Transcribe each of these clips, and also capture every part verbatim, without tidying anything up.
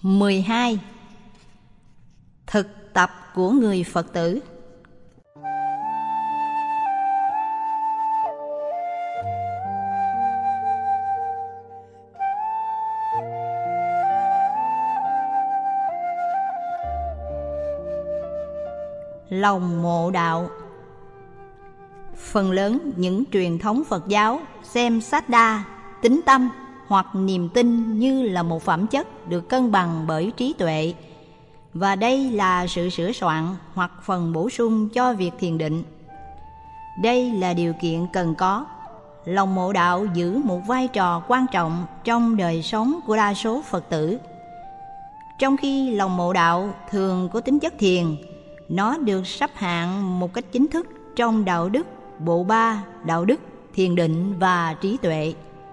mười hai. Thực tập của người Phật tử. Lòng mộ đạo. Phần lớn những truyền thống Phật giáo xem Saddha, tín tâm hoặc niềm tin như là một phẩm chất được cân bằng bởi trí tuệ, và đây là sự sửa soạn hoặc phần bổ sung cho việc thiền định. Đây là điều kiện cần có. Lòng mộ đạo giữ một vai trò quan trọng trong đời sống của đa số Phật tử. Trong khi lòng mộ đạo thường có tính chất thiền, nó được sắp hạng một cách chính thức trong đạo đức bộ ba: đạo đức, thiền định và trí tuệ.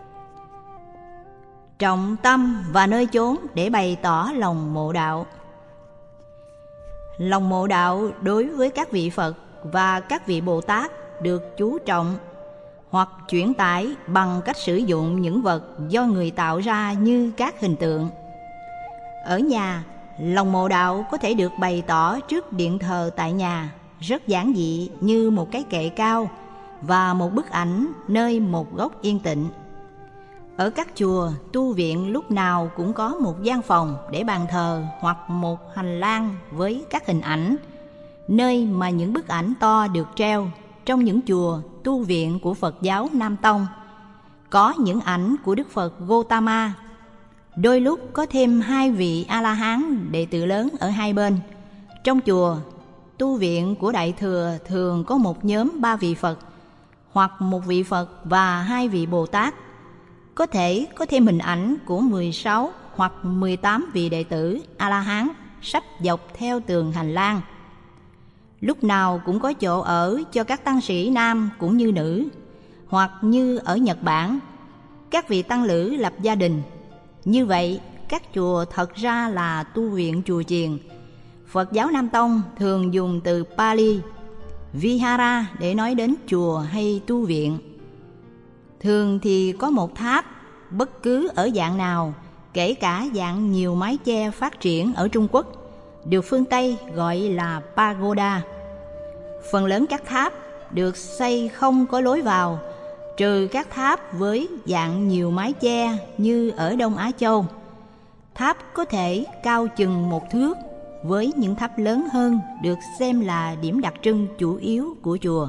Trọng tâm và nơi chốn để bày tỏ lòng mộ đạo. Lòng mộ đạo đối với các vị Phật và các vị Bồ Tát được chú trọng hoặc chuyển tải bằng cách sử dụng những vật do người tạo ra như các hình tượng. Ở nhà, lòng mộ đạo có thể được bày tỏ trước điện thờ tại nhà, rất giản dị như một cái kệ cao và một bức ảnh nơi một góc yên tĩnh. Ở các chùa, tu viện lúc nào cũng có một gian phòng để bàn thờ hoặc một hành lang với các hình ảnh, nơi mà những bức ảnh to được treo. Trong những chùa, tu viện của Phật giáo Nam Tông có những ảnh của Đức Phật Gautama. Đôi lúc có thêm hai vị A-la-hán đệ tử lớn ở hai bên. Trong chùa, tu viện của Đại Thừa thường có một nhóm ba vị Phật, hoặc một vị Phật và hai vị Bồ Tát. Có thể có thêm hình ảnh của mười sáu hoặc mười tám vị đệ tử A-la-hán sắp dọc theo tường hành lang. Lúc nào cũng có chỗ ở cho các tăng sĩ nam cũng như nữ, hoặc như ở Nhật Bản, các vị tăng lữ lập gia đình. Như vậy, các chùa thật ra là tu viện chùa chiền. Phật giáo Nam Tông thường dùng từ Pali, Vihara để nói đến chùa hay tu viện. Thường thì có một tháp, bất cứ ở dạng nào, kể cả dạng nhiều mái che phát triển ở Trung Quốc, được phương Tây gọi là pagoda. Phần lớn các tháp được xây không có lối vào, trừ các tháp với dạng nhiều mái che như ở Đông Á Châu. Tháp có thể cao chừng một thước, với những tháp lớn hơn được xem là điểm đặc trưng chủ yếu của chùa.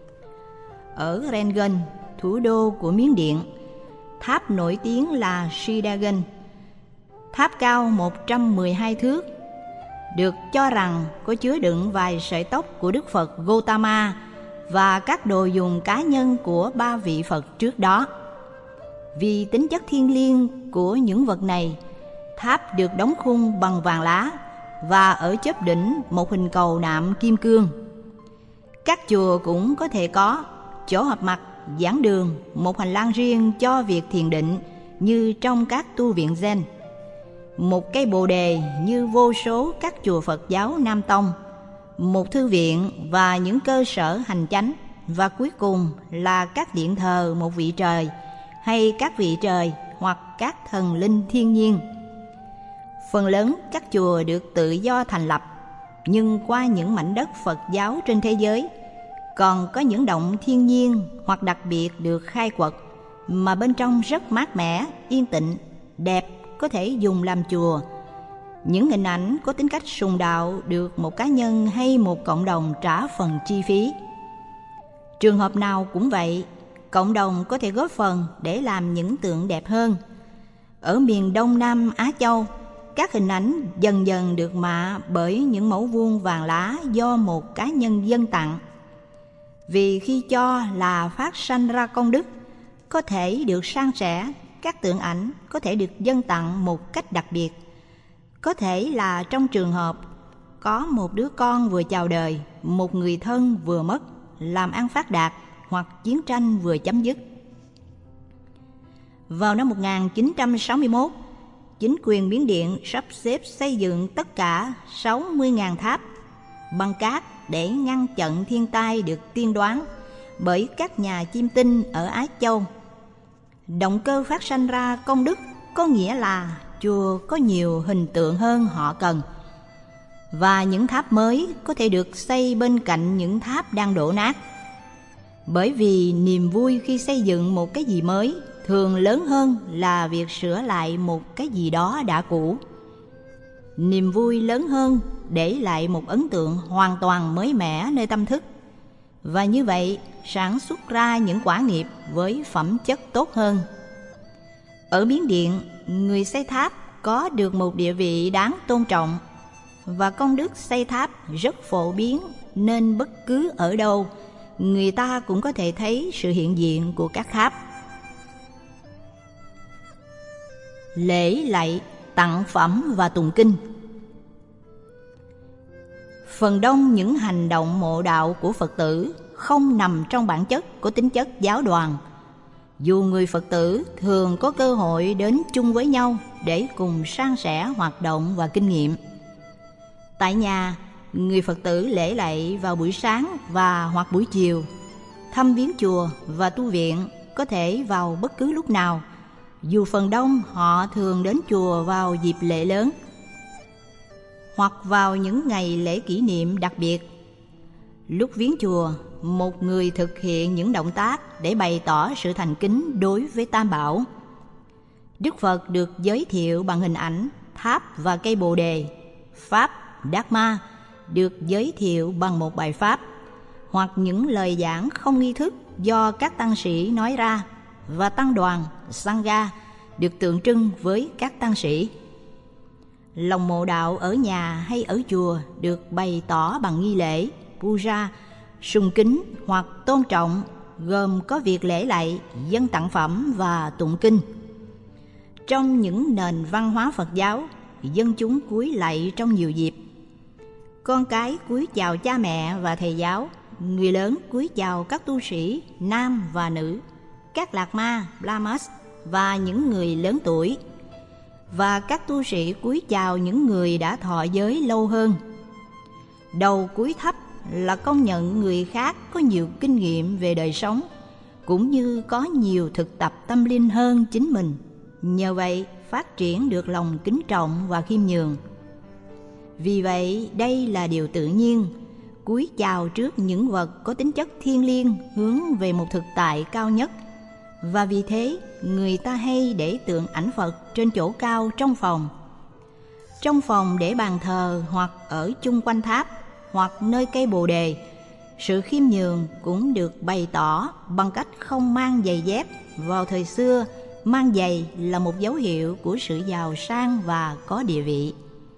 Ở Rangoon, thủ đô của Miến Điện, tháp nổi tiếng là Sidagon, tháp cao một trăm mười hai thước, được cho rằng có chứa đựng vài sợi tóc của Đức Phật Gautama và các đồ dùng cá nhân của ba vị Phật trước đó. Vì tính chất thiêng liêng của những vật này, tháp được đóng khung bằng vàng lá và ở chóp đỉnh một hình cầu nạm kim cương. Các chùa cũng có thể có chỗ họp mặt, giảng đường, một hành lang riêng cho việc thiền định như trong các tu viện Zen, một cây bồ đề như vô số các chùa Phật giáo Nam Tông, một thư viện và những cơ sở hành chánh, và cuối cùng là các điện thờ một vị trời hay các vị trời hoặc các thần linh thiên nhiên. Phần lớn các chùa được tự do thành lập, nhưng qua những mảnh đất Phật giáo trên thế giới còn có những động thiên nhiên hoặc đặc biệt được khai quật mà bên trong rất mát mẻ, yên tĩnh, đẹp, có thể dùng làm chùa. Những hình ảnh có tính cách sùng đạo được một cá nhân hay một cộng đồng trả phần chi phí. Trường hợp nào cũng vậy, cộng đồng có thể góp phần để làm những tượng đẹp hơn. Ở miền Đông Nam Á Châu, các hình ảnh dần dần được mạ bởi những mẫu vuông vàng lá do một cá nhân dâng tặng. Vì khi cho là phát sanh ra công đức, có thể được san sẻ, các tượng ảnh có thể được dâng tặng một cách đặc biệt. Có thể là trong trường hợp có một đứa con vừa chào đời, một người thân vừa mất, làm ăn phát đạt, hoặc chiến tranh vừa chấm dứt. Vào năm một nghìn chín trăm sáu mươi mốt, chính quyền Miến Điện sắp xếp xây dựng tất cả sáu mươi nghìn tháp bằng cát để ngăn chặn thiên tai được tiên đoán bởi các nhà chiêm tinh ở Á Châu. Động cơ phát sanh ra công đức có nghĩa là chùa có nhiều hình tượng hơn họ cần, và những tháp mới có thể được xây bên cạnh những tháp đang đổ nát. Bởi vì niềm vui khi xây dựng một cái gì mới thường lớn hơn là việc sửa lại một cái gì đó đã cũ. Niềm vui lớn hơn để lại một ấn tượng hoàn toàn mới mẻ nơi tâm thức, và như vậy sản xuất ra những quả nghiệp với phẩm chất tốt hơn. Ở Miến Điện, người xây tháp có được một địa vị đáng tôn trọng, và công đức xây tháp rất phổ biến, nên bất cứ ở đâu người ta cũng có thể thấy sự hiện diện của các tháp. Lễ lạy, tặng phẩm và tụng kinh. Phần đông những hành động mộ đạo của Phật tử không nằm trong bản chất của tính chất giáo đoàn. Dù người Phật tử thường có cơ hội đến chung với nhau để cùng san sẻ hoạt động và kinh nghiệm. Tại nhà, người Phật tử lễ lạy vào buổi sáng và hoặc buổi chiều. Thăm viếng chùa và tu viện có thể vào bất cứ lúc nào, dù phần đông họ thường đến chùa vào dịp lễ lớn hoặc vào những ngày lễ kỷ niệm đặc biệt. Lúc viếng chùa, một người thực hiện những động tác để bày tỏ sự thành kính đối với Tam Bảo. Đức Phật được giới thiệu bằng hình ảnh tháp và cây Bồ Đề. Pháp Dharma được giới thiệu bằng một bài pháp hoặc những lời giảng không nghi thức do các tăng sĩ nói ra, và tăng đoàn Sangha được tượng trưng với các tăng sĩ. Lòng mộ đạo ở nhà hay ở chùa được bày tỏ bằng nghi lễ, puja, sùng kính hoặc tôn trọng, gồm có việc lễ lạy, dâng tặng phẩm và tụng kinh. Trong những nền văn hóa Phật giáo, dân chúng cúi lạy trong nhiều dịp. Con cái cúi chào cha mẹ và thầy giáo, người lớn cúi chào các tu sĩ nam và nữ, các lạc ma, brahmas và những người lớn tuổi, và các tu sĩ cúi chào những người đã thọ giới lâu hơn. Đầu cúi thấp là công nhận người khác có nhiều kinh nghiệm về đời sống, cũng như có nhiều thực tập tâm linh hơn chính mình. Nhờ vậy phát triển được lòng kính trọng và khiêm nhường. Vì vậy đây là điều tự nhiên, cúi chào trước những vật có tính chất thiêng liêng hướng về một thực tại cao nhất. Và vì thế người ta hay để tượng ảnh Phật trên chỗ cao trong phòng. Trong phòng để bàn thờ hoặc ở chung quanh tháp hoặc nơi cây Bồ Đề, sự khiêm nhường cũng được bày tỏ bằng cách không mang giày dép. Vào thời xưa, mang giày là một dấu hiệu của sự giàu sang và có địa vị.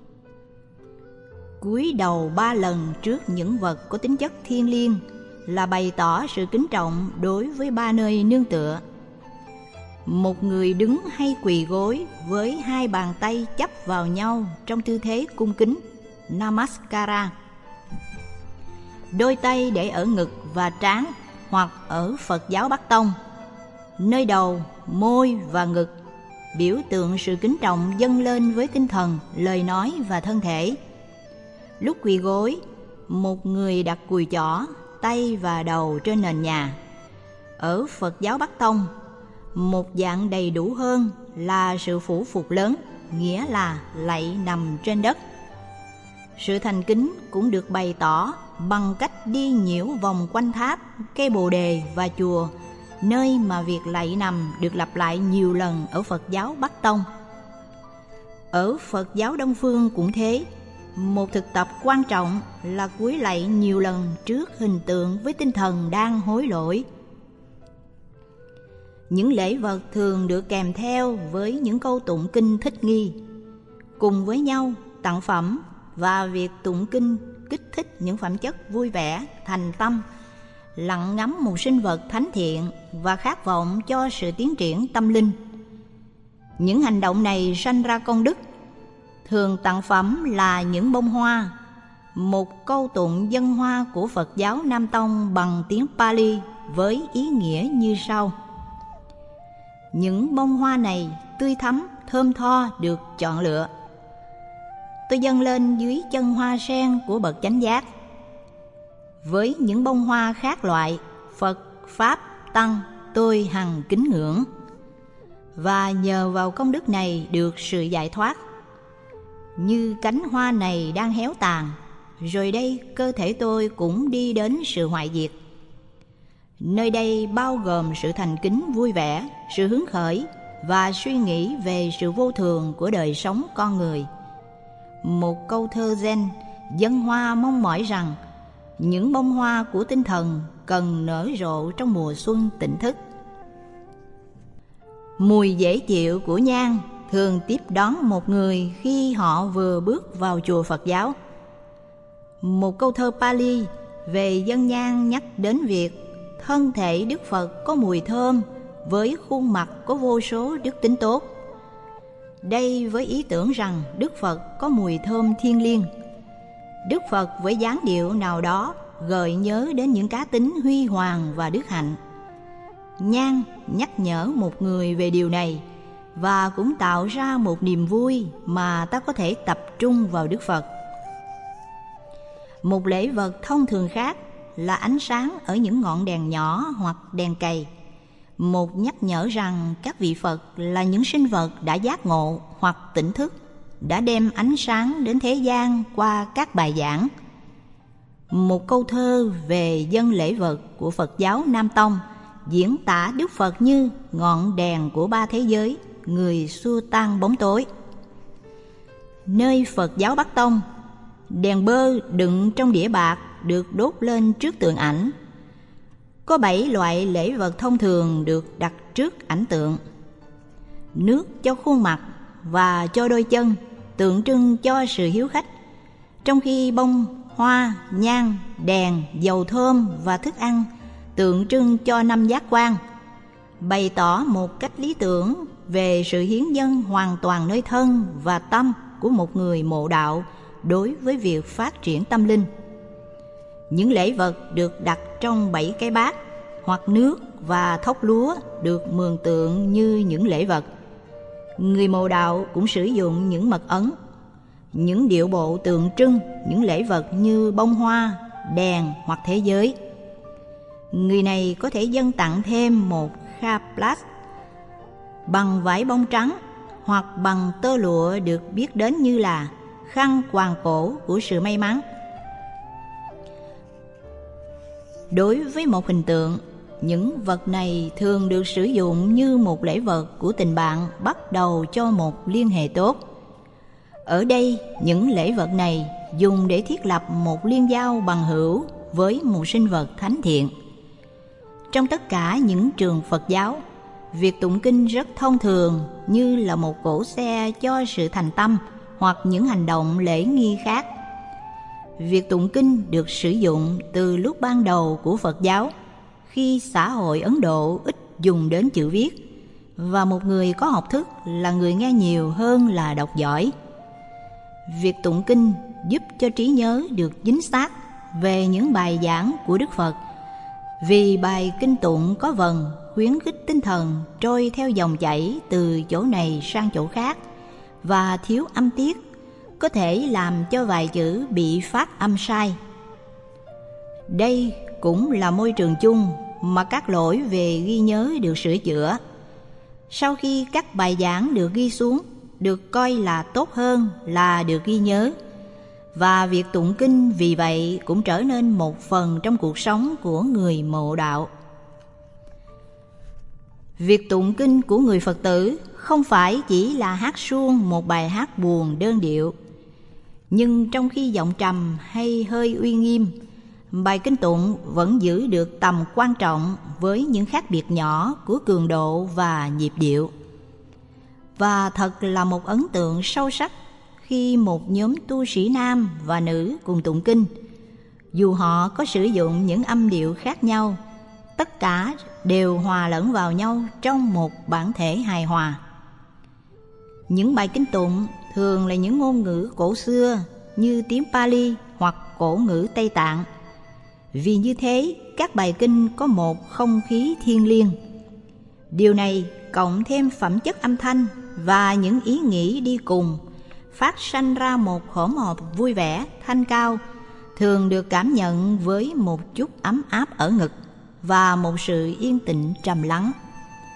Cúi đầu ba lần trước những vật có tính chất thiêng liêng là bày tỏ sự kính trọng đối với ba nơi nương tựa. Một người đứng hay quỳ gối với hai bàn tay chắp vào nhau trong tư thế cung kính, Namaskara. Đôi tay để ở ngực và trán hoặc ở Phật giáo Bắc Tông, nơi đầu, môi và ngực, biểu tượng sự kính trọng dâng lên với tinh thần, lời nói và thân thể. Lúc quỳ gối, một người đặt cùi chỏ, tay và đầu trên nền nhà. Ở Phật giáo Bắc Tông, một dạng đầy đủ hơn là sự phủ phục lớn, nghĩa là lạy nằm trên đất. Sự thành kính cũng được bày tỏ bằng cách đi nhiễu vòng quanh tháp, cây Bồ Đề và chùa, nơi mà việc lạy nằm được lặp lại nhiều lần ở Phật giáo Bắc Tông. Ở Phật giáo Đông Phương cũng thế, một thực tập quan trọng là cúi lạy nhiều lần trước hình tượng với tinh thần đang hối lỗi. Những lễ vật thường được kèm theo với những câu tụng kinh thích nghi. Cùng với nhau, tặng phẩm và việc tụng kinh kích thích những phẩm chất vui vẻ, thành tâm, lặng ngắm một sinh vật thánh thiện và khát vọng cho sự tiến triển tâm linh. Những hành động này sanh ra công đức. Thường tặng phẩm là những bông hoa, một câu tụng dân hoa của Phật giáo Nam Tông bằng tiếng Pali với ý nghĩa như sau. Những bông hoa này tươi thắm, thơm tho được chọn lựa. Tôi dâng lên dưới chân hoa sen của bậc chánh giác. Với những bông hoa khác loại, Phật, Pháp, Tăng tôi hằng kính ngưỡng. và nhờ vào công đức này được sự giải thoát. Như cánh hoa này đang héo tàn, rồi đây cơ thể tôi cũng đi đến sự hoại diệt. Nơi đây bao gồm sự thành kính vui vẻ, sự hứng khởi và suy nghĩ về sự vô thường của đời sống con người. Một câu thơ Zen dân hoa mong mỏi rằng những bông hoa của tinh thần cần nở rộ trong mùa xuân tỉnh thức. Mùi dễ chịu của nhang thường tiếp đón một người khi họ vừa bước vào chùa Phật giáo. Một câu thơ Pali về dân nhang nhắc đến việc thân thể Đức Phật có mùi thơm với khuôn mặt có vô số đức tính tốt. Đây với ý tưởng rằng Đức Phật có mùi thơm thiêng liêng. Đức Phật với dáng điệu nào đó gợi nhớ đến những cá tính huy hoàng và đức hạnh. Nhang nhắc nhở một người về điều này và cũng tạo ra một niềm vui mà ta có thể tập trung vào Đức Phật. Một lễ vật thông thường khác là ánh sáng ở những ngọn đèn nhỏ hoặc đèn cầy, một nhắc nhở rằng các vị Phật là những sinh vật đã giác ngộ hoặc tỉnh thức, đã đem ánh sáng đến thế gian qua các bài giảng. Một câu thơ về dâng lễ vật của Phật giáo Nam Tông diễn tả Đức Phật như ngọn đèn của ba thế giới, người xua tan bóng tối. Nơi Phật giáo Bắc Tông, đèn bơ đựng trong đĩa bạc được đốt lên trước tượng ảnh. Có bảy loại lễ vật thông thường được đặt trước ảnh tượng. Nước cho khuôn mặt và cho đôi chân, tượng trưng cho sự hiếu khách, trong khi bông, hoa, nhang, đèn, dầu thơm và thức ăn tượng trưng cho năm giác quan, bày tỏ một cách lý tưởng về sự hiến dâng hoàn toàn nơi thân và tâm của một người mộ đạo đối với việc phát triển tâm linh. Những lễ vật được đặt trong bảy cái bát hoặc nước và thóc lúa được mường tượng như những lễ vật. Người mộ đạo cũng sử dụng những mật ấn, những điệu bộ tượng trưng những lễ vật như bông hoa, đèn hoặc thế giới. Người này có thể dâng tặng thêm một kha plas bằng vải bông trắng hoặc bằng tơ lụa được biết đến như là khăn quàng cổ của sự may mắn. Đối với một hình tượng, những vật này thường được sử dụng như một lễ vật của tình bạn bắt đầu cho một liên hệ tốt. Ở đây, những lễ vật này dùng để thiết lập một liên giao bằng hữu với một sinh vật thánh thiện. Trong tất cả những trường Phật giáo, việc tụng kinh rất thông thường như là một cỗ xe cho sự thành tâm hoặc những hành động lễ nghi khác. Việc tụng kinh được sử dụng từ lúc ban đầu của Phật giáo, khi xã hội Ấn Độ ít dùng đến chữ viết, và một người có học thức là người nghe nhiều hơn là đọc giỏi. Việc tụng kinh giúp cho trí nhớ được chính xác về những bài giảng của Đức Phật, vì bài kinh tụng có vần khuyến khích tinh thần trôi theo dòng chảy từ chỗ này sang chỗ khác, và thiếu âm tiết có thể làm cho vài chữ bị phát âm sai. Đây cũng là môi trường chung mà các lỗi về ghi nhớ được sửa chữa. Sau khi các bài giảng được ghi xuống, được coi là tốt hơn là được ghi nhớ, và việc tụng kinh vì vậy cũng trở nên một phần trong cuộc sống của người mộ đạo. Việc tụng kinh của người Phật tử không phải chỉ là hát suông một bài hát buồn đơn điệu, nhưng trong khi giọng trầm hay hơi uy nghiêm, bài kinh tụng vẫn giữ được tầm quan trọng với những khác biệt nhỏ của cường độ và nhịp điệu. Và thật là một ấn tượng sâu sắc khi một nhóm tu sĩ nam và nữ cùng tụng kinh. Dù họ có sử dụng những âm điệu khác nhau, tất cả đều hòa lẫn vào nhau trong một bản thể hài hòa. Những bài kinh tụng thường là những ngôn ngữ cổ xưa như tiếng Pali hoặc cổ ngữ Tây Tạng. Vì như thế, các bài kinh có một không khí thiêng liêng. Điều này cộng thêm phẩm chất âm thanh và những ý nghĩ đi cùng, phát sanh ra một hỗn hợp vui vẻ, thanh cao, thường được cảm nhận với một chút ấm áp ở ngực và một sự yên tĩnh trầm lắng.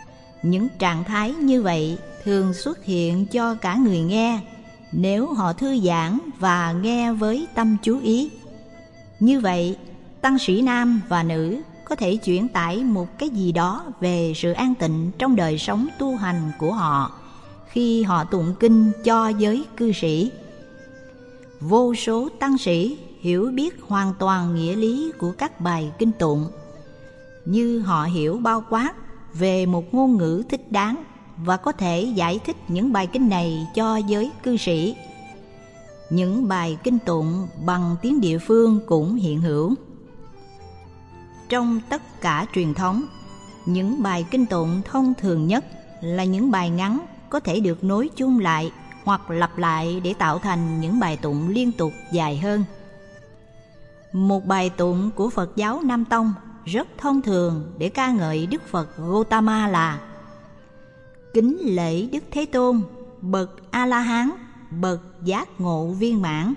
Những trạng thái như vậy thường xuất hiện cho cả người nghe nếu họ thư giãn và nghe với tâm chú ý. Như vậy, tăng sĩ nam và nữ có thể chuyển tải một cái gì đó về sự an tịnh trong đời sống tu hành của họ khi họ tụng kinh cho giới cư sĩ. Vô số tăng sĩ hiểu biết hoàn toàn nghĩa lý của các bài kinh tụng, như họ hiểu bao quát về một ngôn ngữ thích đáng và có thể giải thích những bài kinh này cho giới cư sĩ. Những bài kinh tụng bằng tiếng địa phương cũng hiện hữu. Trong tất cả truyền thống, những bài kinh tụng thông thường nhất là những bài ngắn có thể được nối chung lại hoặc lặp lại để tạo thành những bài tụng liên tục dài hơn. Một bài tụng của Phật giáo Nam Tông rất thông thường để ca ngợi Đức Phật Gautama là: kính lễ Đức Thế Tôn, bậc A-la-hán, bậc giác ngộ viên mãn.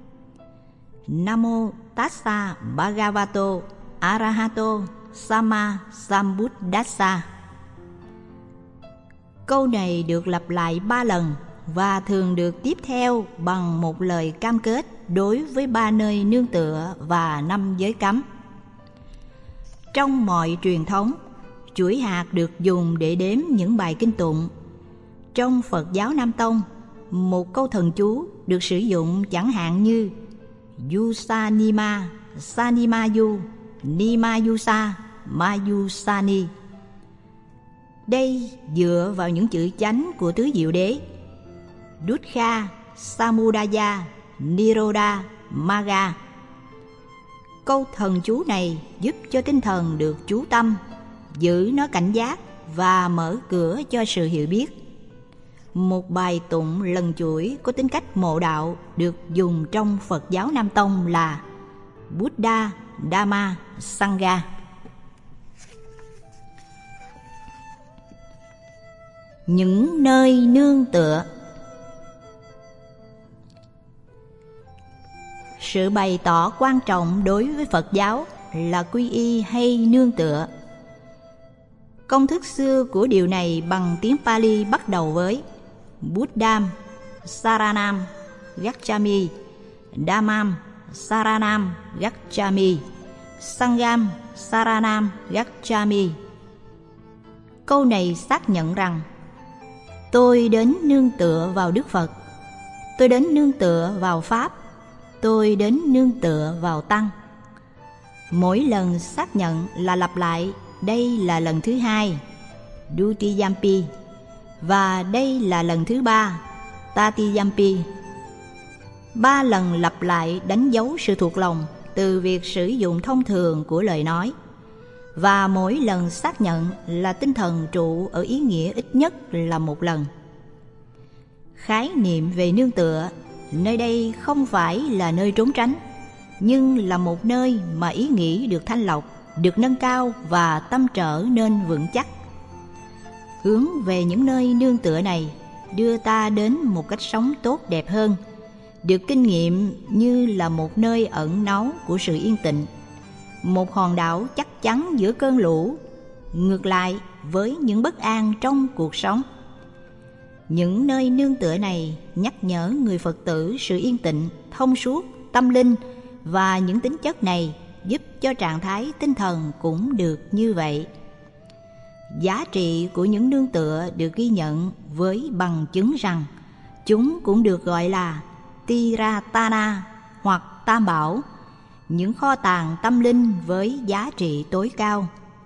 Namo Tassa Bhagavato Arahato Sama Sambuddhassa. Câu này được lặp lại ba lần và thường được tiếp theo bằng một lời cam kết đối với ba nơi nương tựa và năm giới cấm. Trong mọi truyền thống, chuỗi hạt được dùng để đếm những bài kinh tụng. Trong Phật giáo Nam Tông, một câu thần chú được sử dụng chẳng hạn như Yusanima, Sanimayu, Nimayusa, Mayusani. Đây dựa vào những chữ chánh của tứ diệu đế Dukkha, Samudaya, Nirodha, Magga. Câu thần chú này giúp cho tinh thần được chú tâm, giữ nó cảnh giác và mở cửa cho sự hiểu biết. Một bài tụng lần chuỗi có tính cách mộ đạo được dùng trong Phật giáo Nam Tông là Buddha, Dhamma, Sangha. Những nơi nương tựa. Sự bày tỏ quan trọng đối với Phật giáo là quy y hay nương tựa. Công thức xưa của điều này bằng tiếng Pali bắt đầu với Buddham Saranam Gacchami, Dhammam Saranam Gacchami, Sangham Saranam Gacchami. Câu này xác nhận rằng tôi đến nương tựa vào Đức Phật, tôi đến nương tựa vào Pháp, tôi đến nương tựa vào Tăng. Mỗi lần xác nhận là lặp lại, đây là lần thứ hai, Dutiyampi, và đây là lần thứ ba, Tatiyampi. Ba lần lặp lại đánh dấu sự thuộc lòng từ việc sử dụng thông thường của lời nói, và mỗi lần xác nhận là tinh thần trụ ở ý nghĩa ít nhất là một lần. Khái niệm về nương tựa nơi đây không phải là nơi trốn tránh, nhưng là một nơi mà ý nghĩ được thanh lọc, được nâng cao và tâm trở nên vững chắc. Hướng về những nơi nương tựa này đưa ta đến một cách sống tốt đẹp hơn, được kinh nghiệm như là một nơi ẩn náu của sự yên tĩnh, một hòn đảo chắc chắn giữa cơn lũ, ngược lại với những bất an trong cuộc sống. Những nơi nương tựa này nhắc nhở người Phật tử sự yên tĩnh, thông suốt, tâm linh, và những tính chất này giúp cho trạng thái tinh thần cũng được như vậy. Giá trị của những nương tựa được ghi nhận với bằng chứng rằng chúng cũng được gọi là Tiratana hoặc Tam Bảo, những kho tàng tâm linh với giá trị tối cao.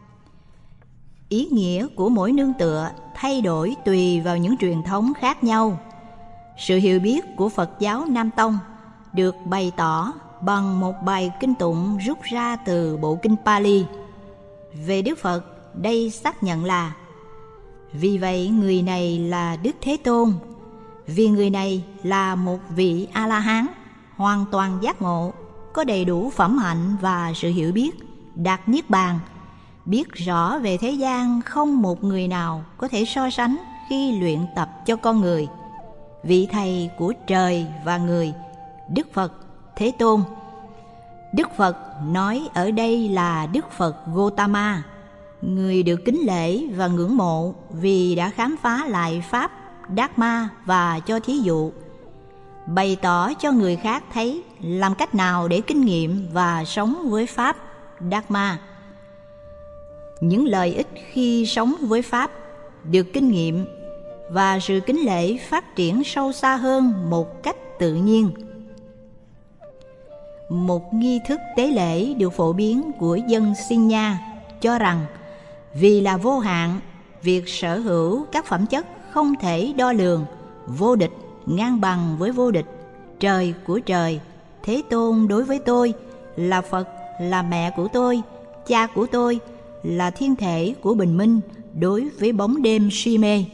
Ý nghĩa của mỗi nương tựa thay đổi tùy vào những truyền thống khác nhau. Sự hiểu biết của Phật giáo Nam Tông được bày tỏ bằng một bài kinh tụng rút ra từ bộ kinh Pali. Về Đức Phật, đây xác nhận là: vì vậy người này là Đức Thế Tôn, vì người này là một vị A-la-hán, hoàn toàn giác ngộ, có đầy đủ phẩm hạnh và sự hiểu biết, đạt niết bàn, biết rõ về thế gian không một người nào có thể so sánh khi luyện tập cho con người. Vị thầy của trời và người, Đức Phật Thế Tôn. Đức Phật nói ở đây là Đức Phật Gautama, người được kính lễ và ngưỡng mộ vì đã khám phá lại pháp Dharma và cho thí dụ, bày tỏ cho người khác thấy làm cách nào để kinh nghiệm và sống với pháp Dharma. Những lợi ích khi sống với pháp được kinh nghiệm và sự kính lễ phát triển sâu xa hơn một cách tự nhiên. Một nghi thức tế lễ được phổ biến của dân Sinh Nha cho rằng vì là vô hạn, việc sở hữu các phẩm chất không thể đo lường, vô địch ngang bằng với vô địch, trời của trời, Thế Tôn đối với tôi, là Phật, là mẹ của tôi, cha của tôi, là thiên thể của bình minh đối với bóng đêm si mê.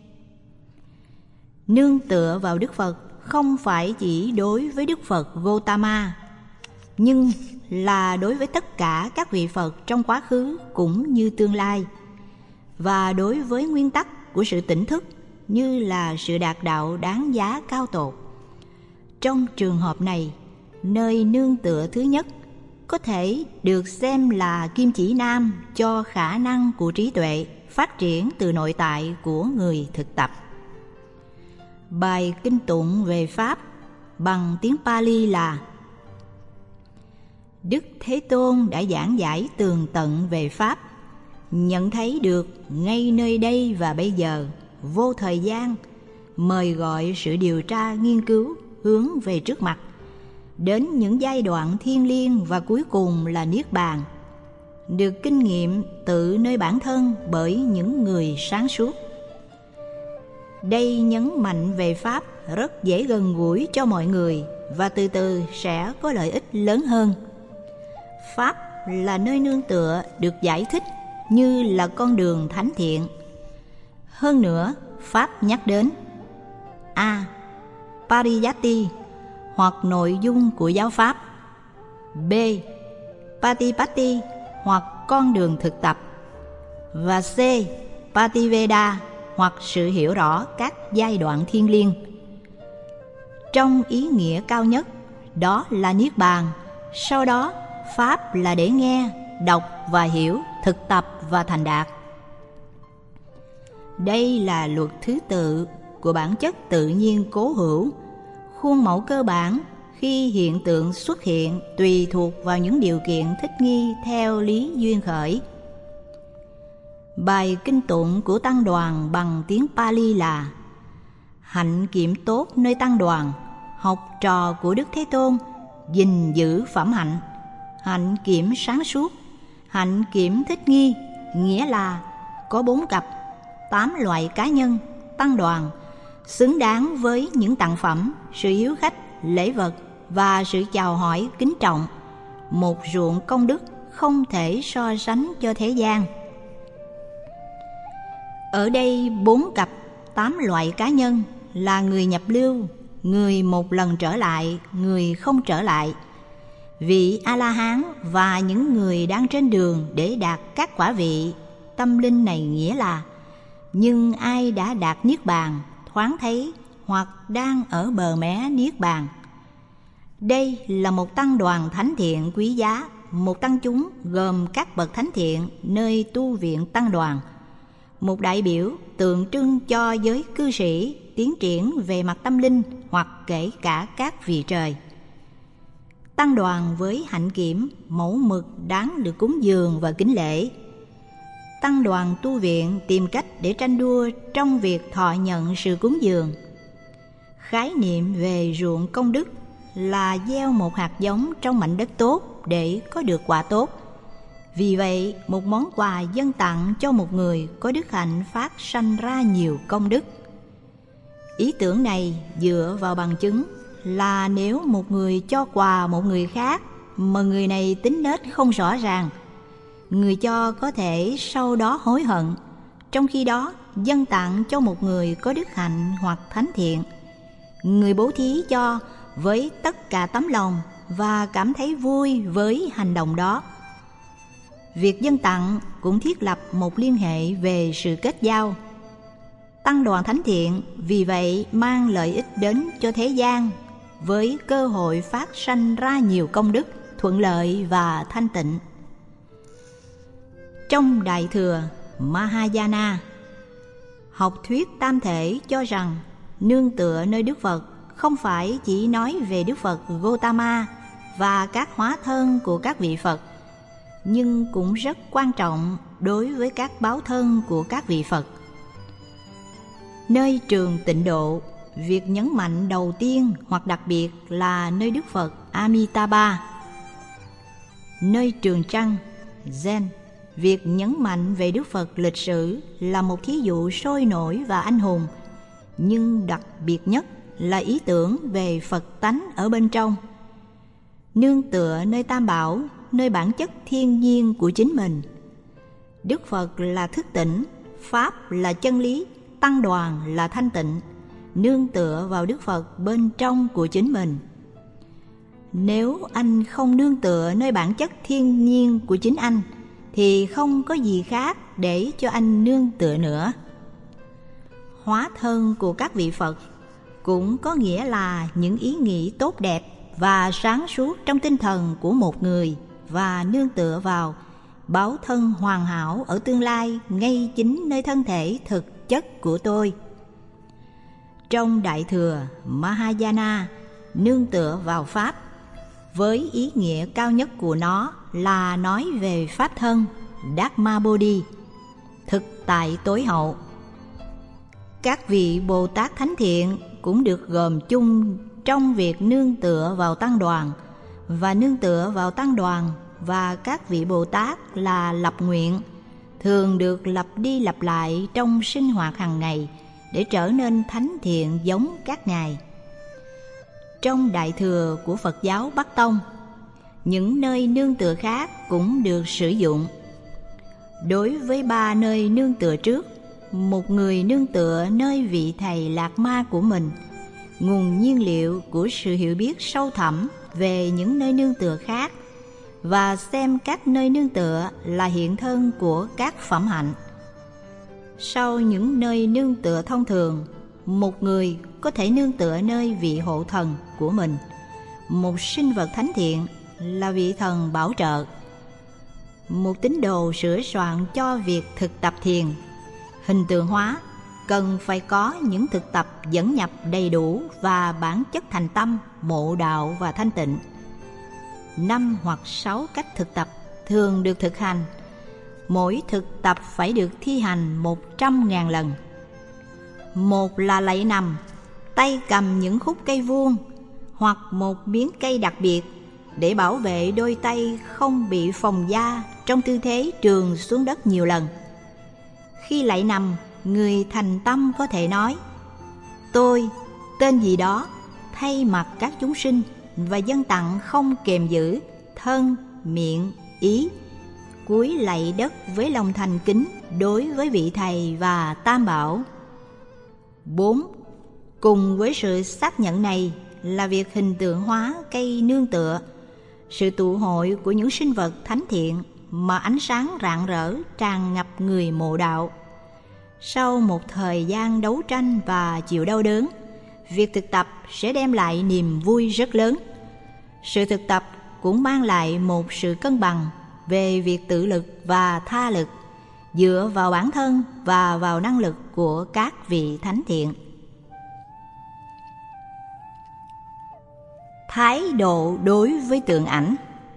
Nương tựa vào Đức Phật không phải chỉ đối với Đức Phật Gotama, nhưng là đối với tất cả các vị Phật trong quá khứ cũng như tương lai, và đối với nguyên tắc của sự tỉnh thức như là sự đạt đạo đáng giá cao tột. Trong trường hợp này, nơi nương tựa thứ nhất có thể được xem là kim chỉ nam cho khả năng của trí tuệ phát triển từ nội tại của người thực tập. Bài kinh tụng về Pháp bằng tiếng Pali là: Đức Thế Tôn đã giảng giải tường tận về Pháp, nhận thấy được ngay nơi đây và bây giờ, vô thời gian, mời gọi sự điều tra nghiên cứu hướng về trước mặt, đến những giai đoạn thiêng liêng và cuối cùng là Niết Bàn, được kinh nghiệm tự nơi bản thân bởi những người sáng suốt. Đây nhấn mạnh về Pháp rất dễ gần gũi cho mọi người và từ từ sẽ có lợi ích lớn hơn. Pháp là nơi nương tựa được giải thích như là con đường thánh thiện. Hơn nữa, Pháp nhắc đến A. Pariyatti hoặc nội dung của giáo Pháp, B. Patipatti hoặc con đường thực tập, và C. Pativeda hoặc sự hiểu rõ các giai đoạn thiêng liêng. Trong ý nghĩa cao nhất, đó là Niết Bàn. Sau đó, Pháp là để nghe, đọc và hiểu, thực tập và thành đạt. Đây là luật thứ tự của bản chất tự nhiên cố hữu, khuôn mẫu cơ bản khi hiện tượng xuất hiện tùy thuộc vào những điều kiện thích nghi theo lý duyên khởi. Bài kinh tụng của tăng đoàn bằng tiếng Pali là: Hạnh kiểm tốt nơi tăng đoàn, học trò của Đức Thế Tôn, gìn giữ phẩm hạnh. Hạnh kiểm sáng suốt, hạnh kiểm thích nghi, nghĩa là có bốn cặp, tám loại cá nhân, tăng đoàn, xứng đáng với những tặng phẩm, sự hiếu khách, lễ vật và sự chào hỏi kính trọng, một ruộng công đức không thể so sánh cho thế gian. Ở đây bốn cặp, tám loại cá nhân là người nhập lưu, người một lần trở lại, người không trở lại, vị A-la-hán và những người đang trên đường để đạt các quả vị. Tâm linh này nghĩa là nhưng ai đã đạt Niết Bàn, thoáng thấy hoặc đang ở bờ mé Niết Bàn. Đây là một tăng đoàn thánh thiện quý giá, một tăng chúng gồm các bậc thánh thiện nơi tu viện tăng đoàn, một đại biểu tượng trưng cho giới cư sĩ tiến triển về mặt tâm linh hoặc kể cả các vị trời. Tăng đoàn với hạnh kiểm, mẫu mực đáng được cúng dường và kính lễ. Tăng đoàn tu viện tìm cách để tranh đua trong việc thọ nhận sự cúng dường. Khái niệm về ruộng công đức là gieo một hạt giống trong mảnh đất tốt để có được quả tốt. Vì vậy, một món quà dâng tặng cho một người có đức hạnh phát sanh ra nhiều công đức. Ý tưởng này dựa vào bằng chứng là nếu một người cho quà một người khác mà người này tính nết không rõ ràng, người cho có thể sau đó hối hận. Trong khi đó, dâng tặng cho một người có đức hạnh hoặc thánh thiện, người bố thí cho với tất cả tấm lòng và cảm thấy vui với hành động đó. Việc dâng tặng cũng thiết lập một liên hệ về sự kết giao. Tăng đoàn thánh thiện vì vậy mang lợi ích đến cho thế gian với cơ hội phát sanh ra nhiều công đức, thuận lợi và thanh tịnh. Trong Đại Thừa Mahayana, học thuyết tam thể cho rằng nương tựa nơi Đức Phật không phải chỉ nói về Đức Phật Gotama và các hóa thân của các vị Phật, nhưng cũng rất quan trọng đối với các báo thân của các vị Phật. Nơi Trường Tịnh Độ, việc nhấn mạnh đầu tiên hoặc đặc biệt là nơi Đức Phật Amitabha. Nơi Trường Trăng, Zen, việc nhấn mạnh về Đức Phật lịch sử là một thí dụ sôi nổi và anh hùng, nhưng đặc biệt nhất là ý tưởng về Phật tánh ở bên trong. Nương tựa nơi Tam Bảo, nơi bản chất thiên nhiên của chính mình. Đức Phật là thức tỉnh, Pháp là chân lý, Tăng đoàn là thanh tịnh. Nương tựa vào Đức Phật bên trong của chính mình. Nếu anh không nương tựa nơi bản chất thiên nhiên của chính anh, thì không có gì khác để cho anh nương tựa nữa. Hóa thân của các vị Phật cũng có nghĩa là những ý nghĩ tốt đẹp và sáng suốt trong tinh thần của một người, và nương tựa vào báo thân hoàn hảo ở tương lai ngay chính nơi thân thể thực chất của tôi. Trong Đại Thừa Mahayana, nương tựa vào Pháp với ý nghĩa cao nhất của nó là nói về Pháp thân Dharma Bodhi, thực tại tối hậu. Các vị Bồ Tát Thánh Thiện cũng được gồm chung trong việc nương tựa vào Tăng đoàn, và nương tựa vào Tăng đoàn và các vị Bồ Tát là lập nguyện, thường được lặp đi lặp lại trong sinh hoạt hàng ngày để trở nên thánh thiện giống các ngài. Trong Đại Thừa của Phật giáo Bắc Tông, những nơi nương tựa khác cũng được sử dụng. Đối với ba nơi nương tựa trước, một người nương tựa nơi vị thầy Lạc Ma của mình, nguồn nhiên liệu của sự hiểu biết sâu thẳm về những nơi nương tựa khác, và xem các nơi nương tựa là hiện thân của các phẩm hạnh. Sau những nơi nương tựa thông thường, một người có thể nương tựa nơi vị hộ thần của mình. Một sinh vật thánh thiện là vị thần bảo trợ. Một tín đồ sửa soạn cho việc thực tập thiền, hình tượng hóa, cần phải có những thực tập dẫn nhập đầy đủ và bản chất thành tâm, mộ đạo và thanh tịnh. Năm hoặc sáu cách thực tập thường được thực hành. Mỗi thực tập phải được thi hành một trăm ngàn lần. Một là lạy nằm, tay cầm những khúc cây vuông hoặc một miếng cây đặc biệt để bảo vệ đôi tay không bị phồng da trong tư thế trườn xuống đất nhiều lần. Khi lạy nằm, người thành tâm có thể nói: tôi, tên gì đó, thay mặt các chúng sinh và dâng tặng không kềm giữ thân, miệng, ý, cúi lạy đất với lòng thành kính đối với vị thầy và Tam Bảo. Bốn. Cùng với sự xác nhận này là việc hình tượng hóa cây nương tựa, sự tụ hội của những sinh vật thánh thiện mà ánh sáng rạng rỡ tràn ngập người mộ đạo. Sau một thời gian đấu tranh và chịu đau đớn, việc thực tập sẽ đem lại niềm vui rất lớn. Sự thực tập cũng mang lại một sự cân bằng về việc tự lực và tha lực, dựa vào bản thân và vào năng lực của các vị thánh thiện. Thái độ đối với tượng ảnh.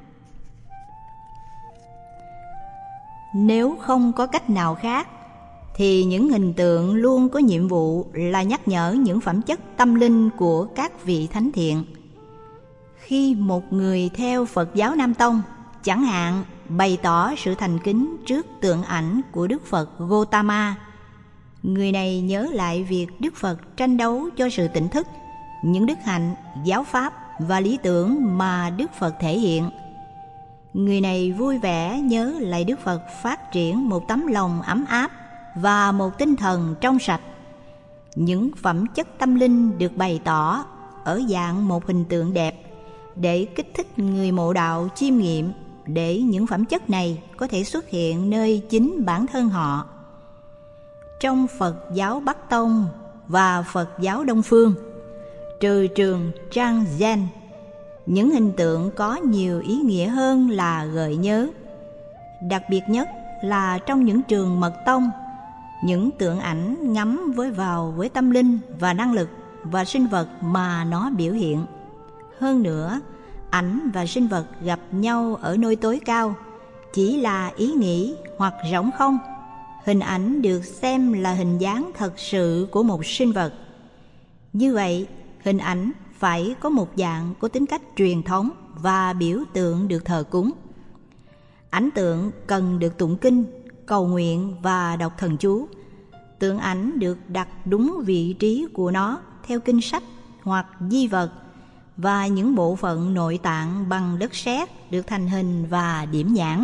Nếu không có cách nào khác, thì những hình tượng luôn có nhiệm vụ là nhắc nhở những phẩm chất tâm linh của các vị thánh thiện. Khi một người theo Phật giáo Nam Tông, chẳng hạn, bày tỏ sự thành kính trước tượng ảnh của Đức Phật Gotama, người này nhớ lại việc Đức Phật tranh đấu cho sự tỉnh thức, những đức hạnh, giáo pháp và lý tưởng mà Đức Phật thể hiện. Người này vui vẻ nhớ lại Đức Phật phát triển một tấm lòng ấm áp và một tinh thần trong sạch. Những phẩm chất tâm linh được bày tỏ ở dạng một hình tượng đẹp để kích thích người mộ đạo chiêm nghiệm, để những phẩm chất này có thể xuất hiện nơi chính bản thân họ. Trong Phật giáo Bắc Tông và Phật giáo Đông Phương, trừ trường Trang Zen, những hình tượng có nhiều ý nghĩa hơn là gợi nhớ. Đặc biệt nhất là trong những trường mật tông, những tượng ảnh ngắm với vào với tâm linh và năng lực và sinh vật mà nó biểu hiện. Hơn nữa, ảnh và sinh vật gặp nhau ở nơi tối cao chỉ là ý nghĩ hoặc rỗng không. Hình ảnh được xem là hình dáng thật sự của một sinh vật. Như vậy, hình ảnh phải có một dạng có tính cách truyền thống và biểu tượng được thờ cúng. Ảnh tượng cần được tụng kinh, cầu nguyện và đọc thần chú. Tượng ảnh được đặt đúng vị trí của nó theo kinh sách hoặc di vật, và những bộ phận nội tạng bằng đất sét được thành hình và điểm nhãn.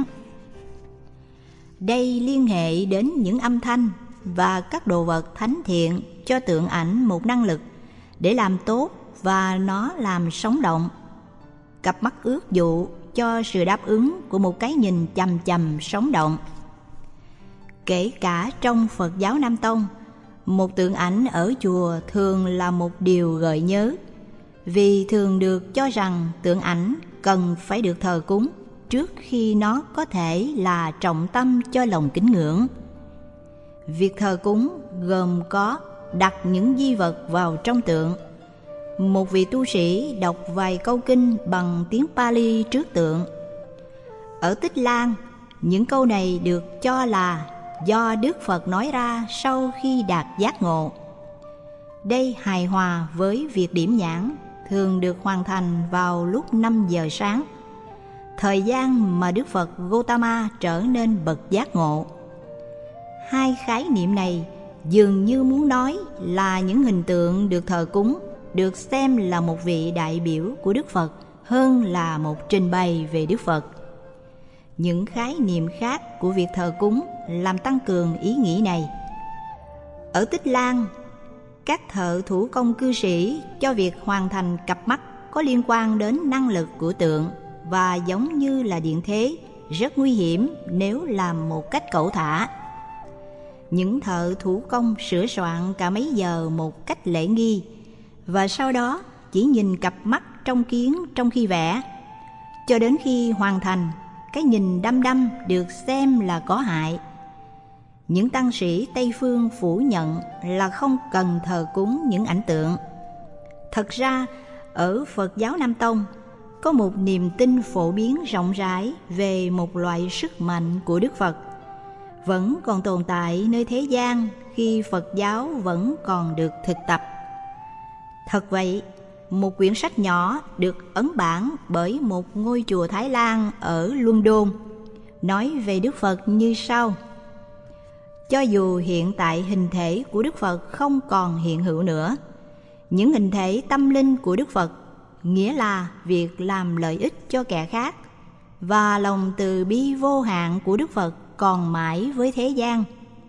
Đây liên hệ đến những âm thanh và các đồ vật thánh thiện cho tượng ảnh một năng lực để làm tốt và nó làm sống động. Cặp mắt ước dụ cho sự đáp ứng của một cái nhìn chằm chằm sống động. Kể cả trong Phật giáo Nam Tông, một tượng ảnh ở chùa thường là một điều gợi nhớ, vì thường được cho rằng tượng ảnh cần phải được thờ cúng trước khi nó có thể là trọng tâm cho lòng kính ngưỡng. Việc thờ cúng gồm có đặt những di vật vào trong tượng. Một vị tu sĩ đọc vài câu kinh bằng tiếng Pali trước tượng. Ở Tích Lan, những câu này được cho là do Đức Phật nói ra sau khi đạt giác ngộ. Đây hài hòa với việc điểm nhãn thường được hoàn thành vào lúc năm giờ sáng, thời gian mà Đức Phật Gautama trở nên bậc giác ngộ. Hai khái niệm này dường như muốn nói là những hình tượng được thờ cúng được xem là một vị đại biểu của Đức Phật hơn là một trình bày về Đức Phật. Những khái niệm khác của việc thờ cúng làm tăng cường ý nghĩ này. Ở Tích Lan, các thợ thủ công cư sĩ cho việc hoàn thành cặp mắt có liên quan đến năng lực của tượng và giống như là điện thế, rất nguy hiểm nếu làm một cách cẩu thả. Những thợ thủ công sửa soạn cả mấy giờ một cách lễ nghi, và sau đó chỉ nhìn cặp mắt trong kiến trong khi vẽ, cho đến khi hoàn thành, cái nhìn đăm đăm được xem là có hại. Những tăng sĩ Tây Phương phủ nhận là không cần thờ cúng những ảnh tượng. Thật ra, ở Phật giáo Nam Tông, có một niềm tin phổ biến rộng rãi về một loại sức mạnh của Đức Phật, vẫn còn tồn tại nơi thế gian khi Phật giáo vẫn còn được thực tập. Thật vậy, một quyển sách nhỏ được ấn bản bởi một ngôi chùa Thái Lan ở London nói về Đức Phật như sau: cho dù hiện tại hình thể của Đức Phật không còn hiện hữu nữa, những hình thể tâm linh của Đức Phật, nghĩa là việc làm lợi ích cho kẻ khác, và lòng từ bi vô hạn của Đức Phật còn mãi với thế gian.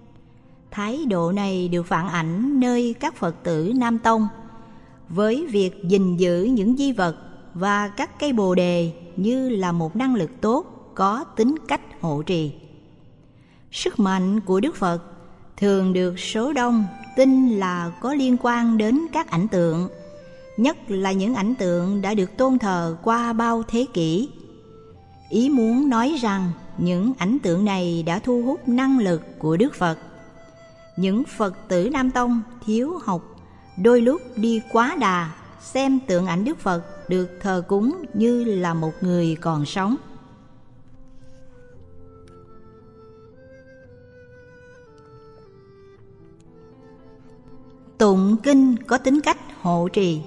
Thái độ này được phản ảnh nơi các Phật tử Nam Tông, với việc gìn giữ những di vật và các cây bồ đề như là một năng lực tốt có tính cách hộ trì. Sức mạnh của Đức Phật thường được số đông tin là có liên quan đến các ảnh tượng, nhất là những ảnh tượng đã được tôn thờ qua bao thế kỷ. Ý muốn nói rằng những ảnh tượng này đã thu hút năng lực của Đức Phật. Những Phật tử Nam Tông thiếu học đôi lúc đi quá đà, xem tượng ảnh Đức Phật được thờ cúng như là một người còn sống. Tụng kinh có tính cách hộ trì.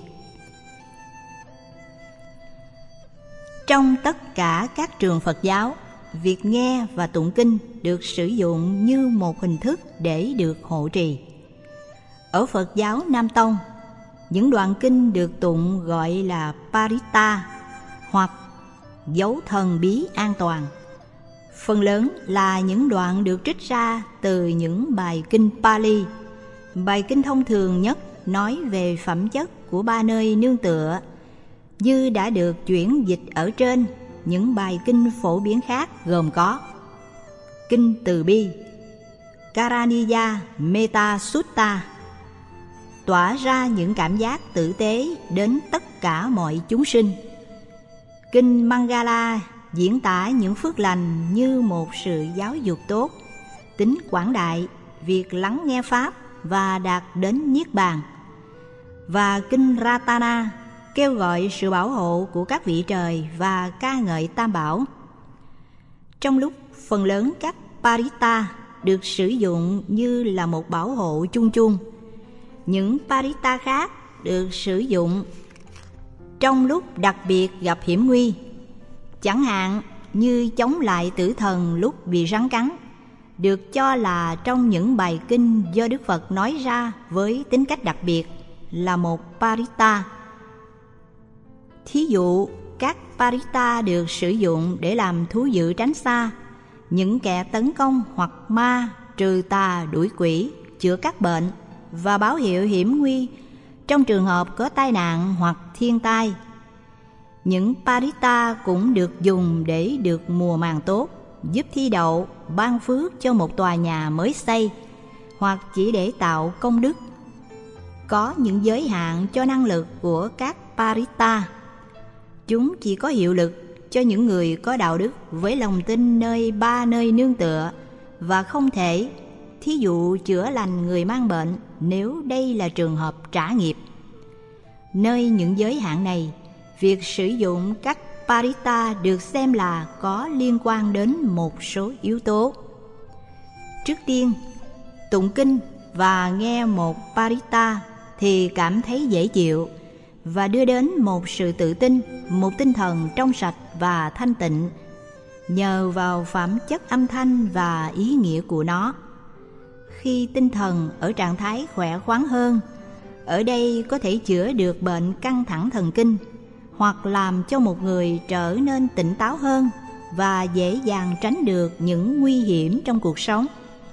Trong tất cả các trường Phật giáo, việc nghe và tụng kinh được sử dụng như một hình thức để được hộ trì. Ở Phật giáo Nam Tông, những đoạn kinh được tụng gọi là Paritta hoặc dấu thần bí an toàn. Phần lớn là những đoạn được trích ra từ những bài kinh Pali. Bài kinh thông thường nhất nói về phẩm chất của ba nơi nương tựa, như đã được chuyển dịch ở trên. Những bài kinh phổ biến khác gồm có Kinh Từ Bi, Karaniya Metta Sutta, tỏa ra những cảm giác tử tế đến tất cả mọi chúng sinh. Kinh Mangala diễn tả những phước lành như một sự giáo dục tốt, tính quảng đại, việc lắng nghe Pháp và đạt đến Niết Bàn. Và kinh Ratana kêu gọi sự bảo hộ của các vị trời và ca ngợi Tam Bảo. Trong lúc phần lớn các Parita được sử dụng như là một bảo hộ chung chung, những Parita khác được sử dụng trong lúc đặc biệt gặp hiểm nguy, chẳng hạn như chống lại tử thần lúc bị rắn cắn, được cho là trong những bài kinh do Đức Phật nói ra với tính cách đặc biệt là một Parita. Thí dụ, các Parita được sử dụng để làm thú dữ tránh xa những kẻ tấn công hoặc ma, trừ tà, đuổi quỷ, chữa các bệnh và báo hiệu hiểm nguy trong trường hợp có tai nạn hoặc thiên tai. Những Parita cũng được dùng để được mùa màng tốt, giúp thi đậu, ban phước cho một tòa nhà mới xây, hoặc chỉ để tạo công đức. Có những giới hạn cho năng lực của các Parita. Chúng chỉ có hiệu lực cho những người có đạo đức với lòng tin nơi ba nơi nương tựa, và không thể, thí dụ chữa lành người mang bệnh nếu đây là trường hợp trả nghiệp. Nơi những giới hạn này, việc sử dụng các Parita được xem là có liên quan đến một số yếu tố. Trước tiên, tụng kinh và nghe một Parita thì cảm thấy dễ chịu và đưa đến một sự tự tin, một tinh thần trong sạch và thanh tịnh, nhờ vào phẩm chất âm thanh và ý nghĩa của nó. Khi tinh thần ở trạng thái khỏe khoắn hơn, ở đây có thể chữa được bệnh căng thẳng thần kinh, hoặc làm cho một người trở nên tỉnh táo hơn và dễ dàng tránh được những nguy hiểm trong cuộc sống.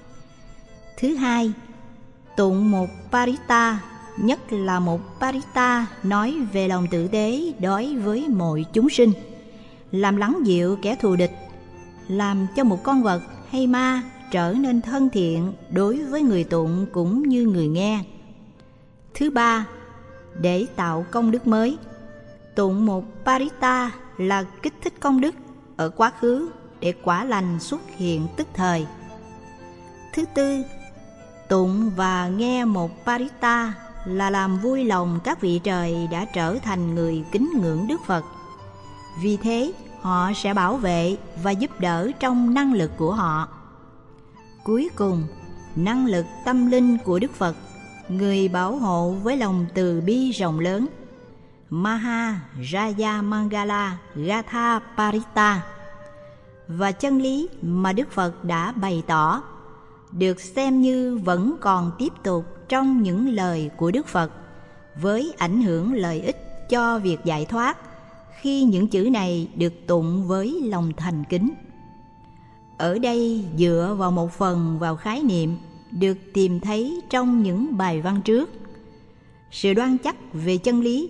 Thứ hai, tụng một Parita, nhất là một Parita nói về lòng tử tế đối với mọi chúng sinh, làm lắng dịu kẻ thù địch, làm cho một con vật hay ma trở nên thân thiện đối với người tụng cũng như người nghe. Thứ ba, để tạo công đức mới, tụng một Parita là kích thích công đức ở quá khứ để quả lành xuất hiện tức thời. Thứ tư, tụng và nghe một Parita là làm vui lòng các vị trời đã trở thành người kính ngưỡng Đức Phật. Vì thế, họ sẽ bảo vệ và giúp đỡ trong năng lực của họ. Cuối cùng, năng lực tâm linh của Đức Phật, người bảo hộ với lòng từ bi rộng lớn, Maha Raya Mangala Gatha Parita, và chân lý mà Đức Phật đã bày tỏ, được xem như vẫn còn tiếp tục trong những lời của Đức Phật, với ảnh hưởng lợi ích cho việc giải thoát khi những chữ này được tụng với lòng thành kính. Ở đây dựa vào một phần vào khái niệm được tìm thấy trong những bài văn trước. Sự đoan chắc về chân lý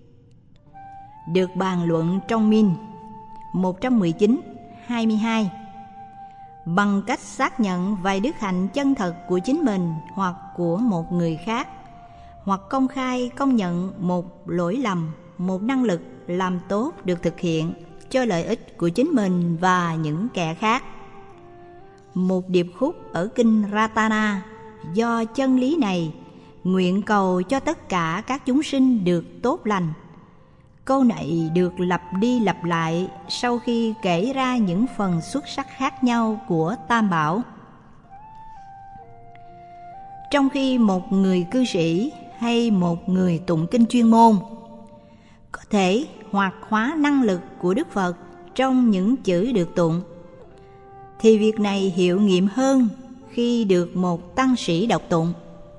được bàn luận trong Min một trăm mười chín hai mươi hai bằng cách xác nhận vài đức hạnh chân thật của chính mình hoặc của một người khác, hoặc công khai công nhận một lỗi lầm, một năng lực làm tốt được thực hiện cho lợi ích của chính mình và những kẻ khác. Một điệp khúc ở kinh Ratana do chân lý này nguyện cầu cho tất cả các chúng sinh được tốt lành. Câu này được lặp đi lặp lại sau khi kể ra những phần xuất sắc khác nhau của Tam Bảo. Trong khi một người cư sĩ hay một người tụng kinh chuyên môn có thể hoạt hóa năng lực của Đức Phật trong những chữ được tụng, thì việc này hiệu nghiệm hơn khi được một tăng sĩ đọc tụng.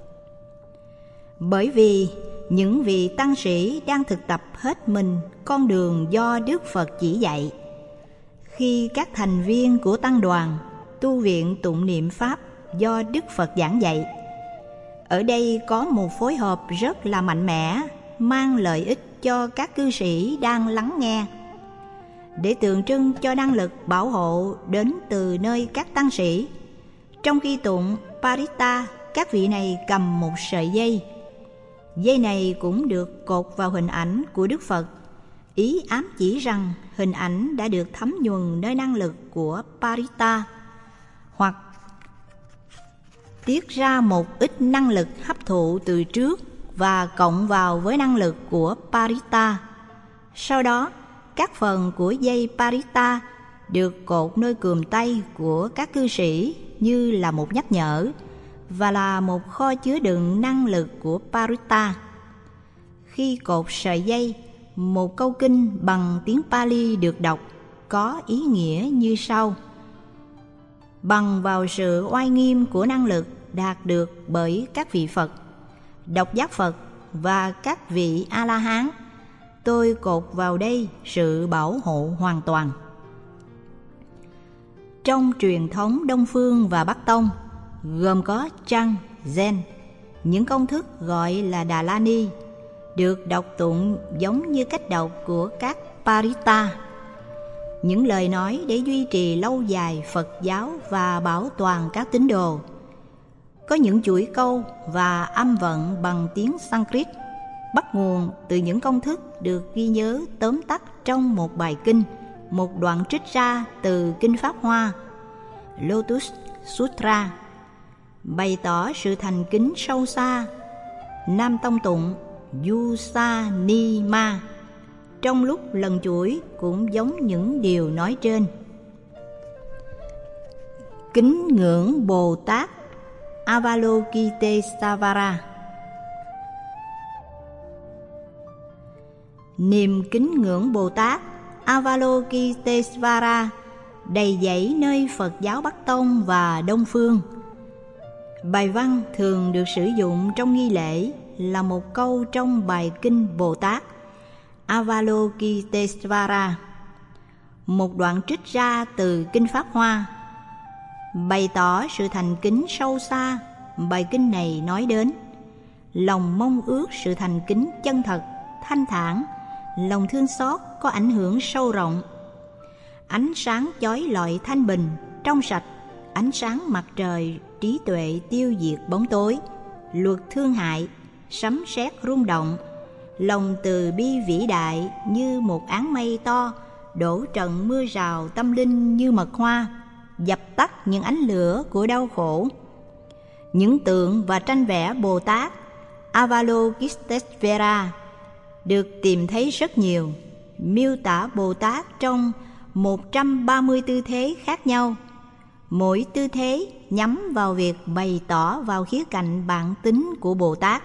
Bởi vì những vị tăng sĩ đang thực tập hết mình con đường do Đức Phật chỉ dạy. Khi các thành viên của tăng đoàn tu viện tụng niệm Pháp do Đức Phật giảng dạy, ở đây có một phối hợp rất là mạnh mẽ, mang lợi ích cho các cư sĩ đang lắng nghe. Để tượng trưng cho năng lực bảo hộ đến từ nơi các tăng sĩ, trong khi tụng Parita, các vị này cầm một sợi dây. Dây này cũng được cột vào hình ảnh của Đức Phật, ý ám chỉ rằng hình ảnh đã được thấm nhuần nơi năng lực của Parita, hoặc tiết ra một ít năng lực hấp thụ từ trước và cộng vào với năng lực của Parita. Sau đó, các phần của dây Parita được cột nơi cườm tay của các cư sĩ như là một nhắc nhở và là một kho chứa đựng năng lực của Parita. Khi cột sợi dây, một câu kinh bằng tiếng Pali được đọc có ý nghĩa như sau: bằng vào sự oai nghiêm của năng lực đạt được bởi các vị Phật, độc giác Phật và các vị A-la-hán, tôi cột vào đây sự bảo hộ hoàn toàn. Trong truyền thống Đông Phương và Bắc Tông, gồm có Chang, Zen, những công thức gọi là Đà La Ni, được đọc tụng giống như cách đọc của các Parita, những lời nói để duy trì lâu dài Phật giáo và bảo toàn các tín đồ. Có những chuỗi câu và âm vận bằng tiếng Sanskrit bắt nguồn từ những công thức được ghi nhớ tóm tắt trong một bài kinh, một đoạn trích ra từ Kinh Pháp Hoa, Lotus Sutra, bày tỏ sự thành kính sâu xa. Nam Tông tụng Yusanima trong lúc lần chuỗi cũng giống những điều nói trên. Kính ngưỡng Bồ Tát Avalokitesvara. Niềm kính ngưỡng Bồ Tát Avalokitesvara đầy dẫy nơi Phật giáo Bắc Tông và Đông Phương. Bài văn thường được sử dụng trong nghi lễ là một câu trong bài kinh Bồ Tát Avalokitesvara, một đoạn trích ra từ Kinh Pháp Hoa. Bày tỏ sự thành kính sâu xa, bài kinh này nói đến lòng mong ước sự thành kính chân thật, thanh thản, lòng thương xót có ảnh hưởng sâu rộng, ánh sáng chói lọi thanh bình, trong sạch, ánh sáng mặt trời, trí tuệ tiêu diệt bóng tối, luật thương hại, sấm sét rung động, lòng từ bi vĩ đại như một áng mây to, đổ trận mưa rào tâm linh như mật hoa, dập tắt những ánh lửa của đau khổ. Những tượng và tranh vẽ Bồ Tát Avalokitesvara được tìm thấy rất nhiều, miêu tả Bồ Tát trong một trăm ba mươi tư thế khác nhau. Mỗi tư thế nhắm vào việc bày tỏ vào khía cạnh bản tính của Bồ Tát.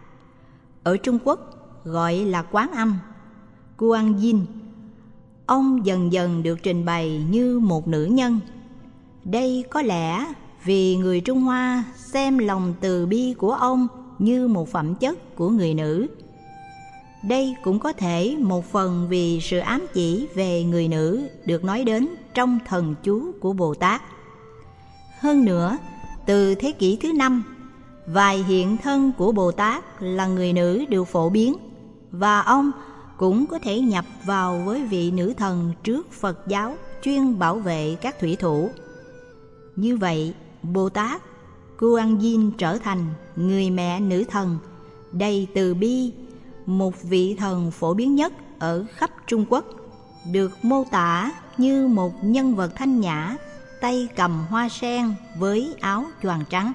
Ở Trung Quốc gọi là Quán Âm, Kuan Yin. Ông dần dần được trình bày như một nữ nhân. Đây có lẽ vì người Trung Hoa xem lòng từ bi của ông như một phẩm chất của người nữ. Đây cũng có thể một phần vì sự ám chỉ về người nữ được nói đến trong thần chú của Bồ Tát. Hơn nữa, từ thế kỷ thứ năm, vài hiện thân của Bồ Tát là người nữ được phổ biến, và ông cũng có thể nhập vào với vị nữ thần trước Phật giáo chuyên bảo vệ các thủy thủ. Như vậy, Bồ Tát Kuan Yin trở thành người mẹ nữ thần đầy từ bi, một vị thần phổ biến nhất ở khắp Trung Quốc, được mô tả như một nhân vật thanh nhã, tay cầm hoa sen với áo choàng trắng.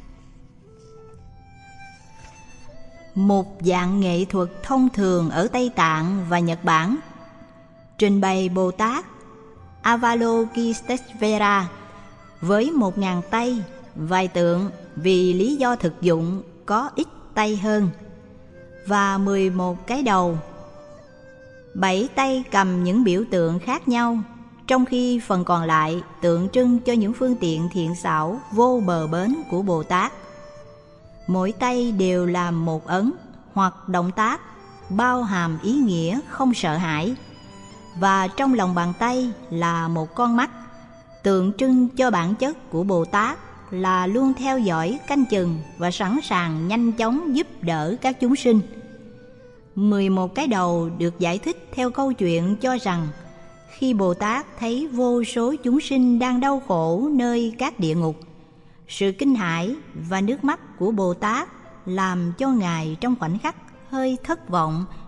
Một dạng nghệ thuật thông thường ở Tây Tạng và Nhật Bản trình bày Bồ Tát Avalokitesvara với một ngàn tay, vài tượng vì lý do thực dụng có ít tay hơn, và mười một cái đầu, bảy tay cầm những biểu tượng khác nhau, trong khi phần còn lại tượng trưng cho những phương tiện thiện xảo vô bờ bến của Bồ Tát. Mỗi tay đều làm một ấn hoặc động tác bao hàm ý nghĩa không sợ hãi, và trong lòng bàn tay là một con mắt, tượng trưng cho bản chất của Bồ Tát là luôn theo dõi, canh chừng và sẵn sàng nhanh chóng giúp đỡ các chúng sinh. Mười một cái đầu được giải thích theo câu chuyện cho rằng khi Bồ Tát thấy vô số chúng sinh đang đau khổ nơi các địa ngục, sự kinh hãi và nước mắt của Bồ Tát làm cho Ngài trong khoảnh khắc hơi thất vọng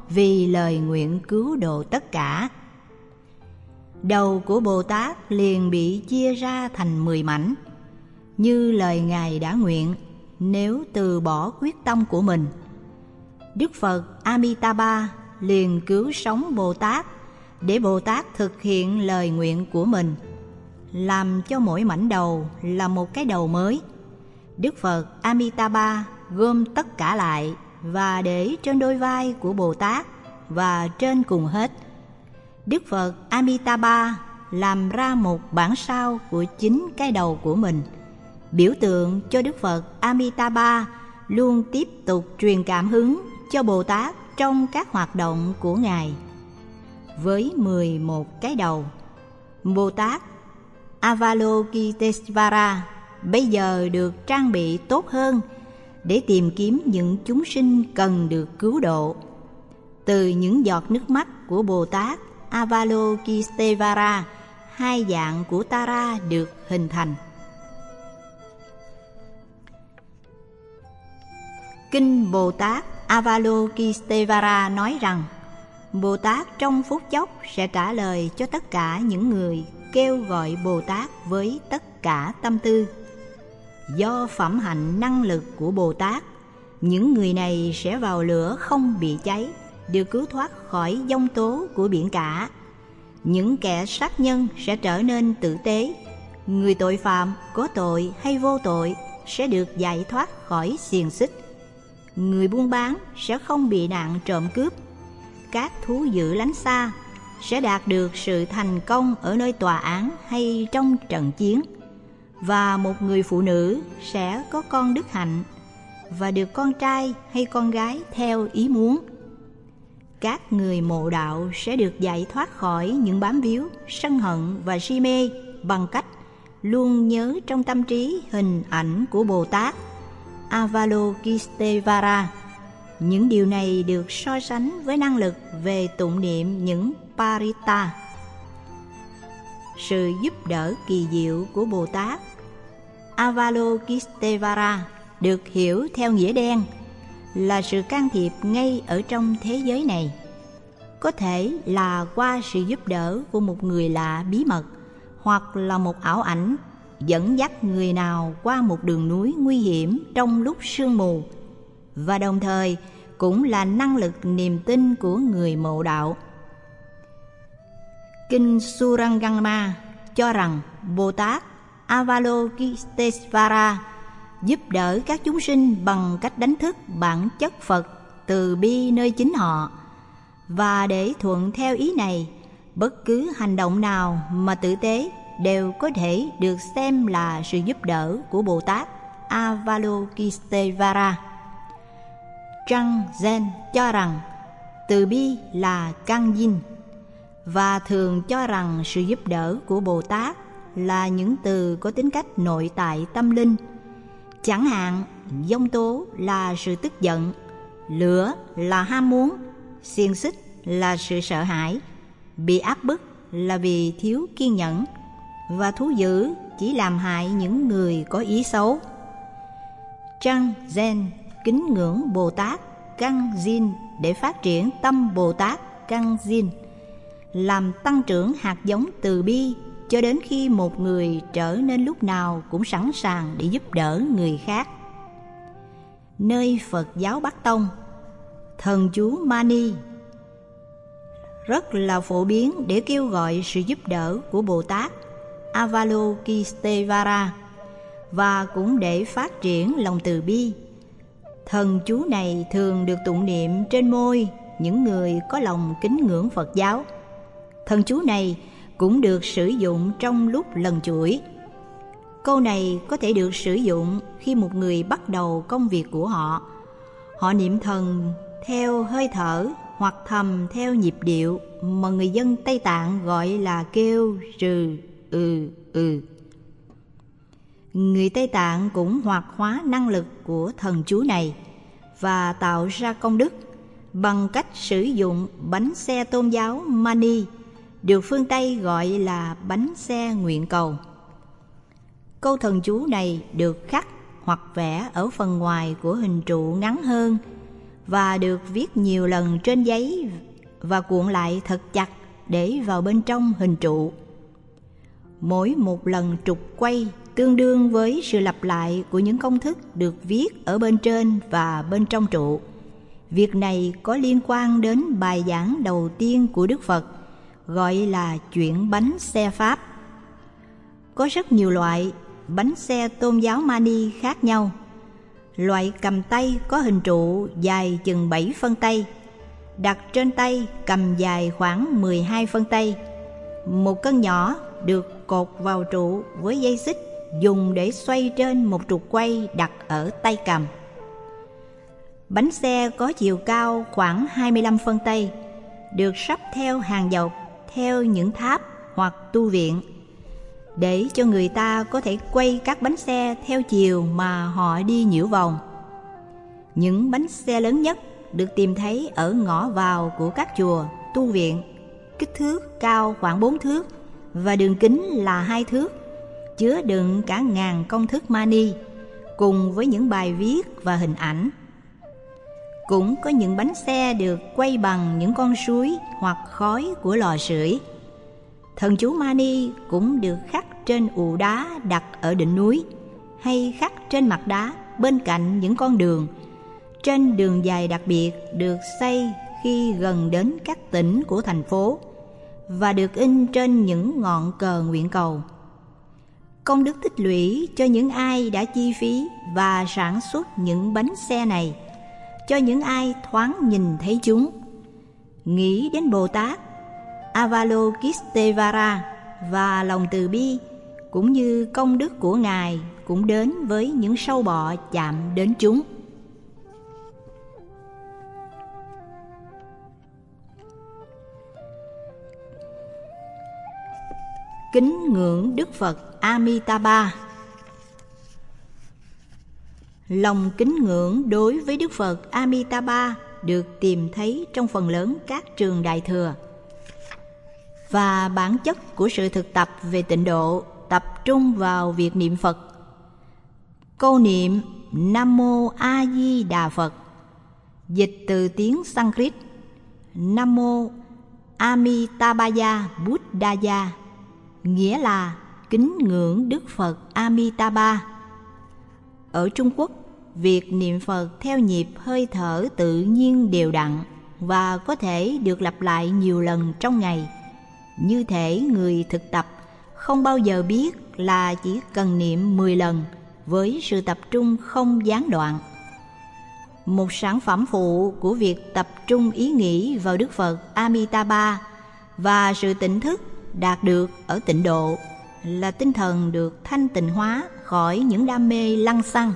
vì lời nguyện cứu độ tất cả. Đầu của Bồ Tát liền bị chia ra thành mười mảnh, như lời Ngài đã nguyện nếu từ bỏ quyết tâm của mình. Đức Phật Amitabha liền cứu sống Bồ Tát để Bồ Tát thực hiện lời nguyện của mình, làm cho mỗi mảnh đầu là một cái đầu mới. Đức Phật Amitabha gom tất cả lại và để trên đôi vai của Bồ Tát, và trên cùng hết, Đức Phật Amitabha làm ra một bản sao của chính cái đầu của mình, biểu tượng cho Đức Phật Amitabha luôn tiếp tục truyền cảm hứng cho Bồ Tát trong các hoạt động của Ngài. Với mười một cái đầu, Bồ Tát Avalokitesvara bây giờ được trang bị tốt hơn để tìm kiếm những chúng sinh cần được cứu độ. Từ những giọt nước mắt của Bồ Tát Avalokitesvara, hai dạng của Tara được hình thành. Kinh Bồ Tát Avalokitesvara nói rằng Bồ Tát trong phút chốc sẽ trả lời cho tất cả những người kêu gọi Bồ Tát với tất cả tâm tư. Do phẩm hạnh năng lực của Bồ Tát, những người này sẽ vào lửa không bị cháy, được cứu thoát khỏi giông tố của biển cả. Những kẻ sát nhân sẽ trở nên tử tế. Người tội phạm, có tội hay vô tội, sẽ được giải thoát khỏi xiềng xích. Người buôn bán sẽ không bị nạn trộm cướp. Các thú dữ lánh xa sẽ đạt được sự thành công ở nơi tòa án hay trong trận chiến. Và một người phụ nữ sẽ có con đức hạnh và được con trai hay con gái theo ý muốn. Các người mộ đạo sẽ được giải thoát khỏi những bám víu, sân hận và si mê bằng cách luôn nhớ trong tâm trí hình ảnh của Bồ Tát Avalokitesvara. Những điều này được so sánh với năng lực về tụng niệm những parita. Sự giúp đỡ kỳ diệu của Bồ Tát Avalokitesvara được hiểu theo nghĩa đen là sự can thiệp ngay ở trong thế giới này, có thể là qua sự giúp đỡ của một người lạ bí mật, hoặc là một ảo ảnh dẫn dắt người nào qua một đường núi nguy hiểm trong lúc sương mù, và đồng thời cũng là năng lực niềm tin của người mộ đạo. Kinh Surangama cho rằng Bồ Tát Avalokitesvara giúp đỡ các chúng sinh bằng cách đánh thức bản chất Phật từ bi nơi chính họ, và để thuận theo ý này, bất cứ hành động nào mà tử tế đều có thể được xem là sự giúp đỡ của Bồ Tát Avalokitesvara. Trang Zen cho rằng từ bi là căn dinh, và thường cho rằng sự giúp đỡ của Bồ Tát là những từ có tính cách nội tại tâm linh. Chẳng hạn, giông tố là sự tức giận, lửa là ham muốn, xiềng xích là sự sợ hãi, bị áp bức là vì thiếu kiên nhẫn, và thú dữ chỉ làm hại những người có ý xấu. Trang Zen kính ngưỡng Bồ Tát Căn Diên để phát triển tâm Bồ Tát Căn Diên, làm tăng trưởng hạt giống từ bi cho đến khi một người trở nên lúc nào cũng sẵn sàng để giúp đỡ người khác. Nơi Phật giáo Bắc Tông, thần chú Mani rất là phổ biến để kêu gọi sự giúp đỡ của Bồ Tát Avalokitesvara, và cũng để phát triển lòng từ bi. Thần chú này thường được tụng niệm trên môi những người có lòng kính ngưỡng Phật giáo. Thần chú này cũng được sử dụng trong lúc lần chuỗi. Câu này có thể được sử dụng khi một người bắt đầu công việc của họ. Họ niệm thần theo hơi thở hoặc thầm theo nhịp điệu mà người dân Tây Tạng gọi là kêu rừ ừ ừ. Người Tây Tạng cũng hoạt hóa năng lực của thần chú này và tạo ra công đức bằng cách sử dụng bánh xe tôn giáo Mani, được phương Tây gọi là bánh xe nguyện cầu. Câu thần chú này được khắc hoặc vẽ ở phần ngoài của hình trụ ngắn hơn, và được viết nhiều lần trên giấy và cuộn lại thật chặt để vào bên trong hình trụ. Mỗi một lần trục quay tương đương với sự lặp lại của những công thức được viết ở bên trên và bên trong trụ. Việc này có liên quan đến bài giảng đầu tiên của Đức Phật, gọi là chuyện bánh xe Pháp. Có rất nhiều loại bánh xe tôn giáo mani khác nhau. Loại cầm tay có hình trụ dài chừng bảy phân tay, đặt trên tay cầm dài khoảng mười hai phân tay. Một cân nhỏ được cột vào trụ với dây xích dùng để xoay trên một trục quay đặt ở tay cầm. Bánh xe có chiều cao khoảng hai mươi lăm phân tay, được sắp theo hàng dọc theo những tháp hoặc tu viện, để cho người ta có thể quay các bánh xe theo chiều mà họ đi nhiễu vòng. Những bánh xe lớn nhất được tìm thấy ở ngõ vào của các chùa, tu viện, kích thước cao khoảng bốn thước và đường kính là hai thước, chứa đựng cả ngàn công thức mani cùng với những bài viết và hình ảnh. Cũng có những bánh xe được quay bằng những con suối hoặc khói của lò sưởi. Thần chú mani cũng được khắc trên ụ đá đặt ở đỉnh núi, hay khắc trên mặt đá bên cạnh những con đường, trên đường dài đặc biệt được xây khi gần đến các tỉnh của thành phố, và được in trên những ngọn cờ nguyện cầu. Công đức tích lũy cho những ai đã chi phí và sản xuất những bánh xe này, cho những ai thoáng nhìn thấy chúng. Nghĩ đến Bồ Tát Avalokiteshvara và lòng từ bi, cũng như công đức của Ngài cũng đến với những sâu bọ chạm đến chúng. Kính ngưỡng Đức Phật Amitabha. Lòng kính ngưỡng đối với Đức Phật Amitabha được tìm thấy trong phần lớn các trường Đại Thừa, và bản chất của sự thực tập về tịnh độ tập trung vào việc niệm Phật. Câu niệm Nam Mô A Di Đà Phật, dịch từ tiếng Sanskrit Nam Mô Amitabhaya Buddhaya, nghĩa là kính ngưỡng Đức Phật Amitabha. Ở Trung Quốc, việc niệm Phật theo nhịp hơi thở tự nhiên đều đặn và có thể được lặp lại nhiều lần trong ngày. Như thể người thực tập không bao giờ biết là chỉ cần niệm mười lần với sự tập trung không gián đoạn. Một sản phẩm phụ của việc tập trung ý nghĩ vào Đức Phật Amitabha và sự tỉnh thức đạt được ở tịnh độ là tinh thần được thanh tịnh hóa khỏi những đam mê lăng xăng.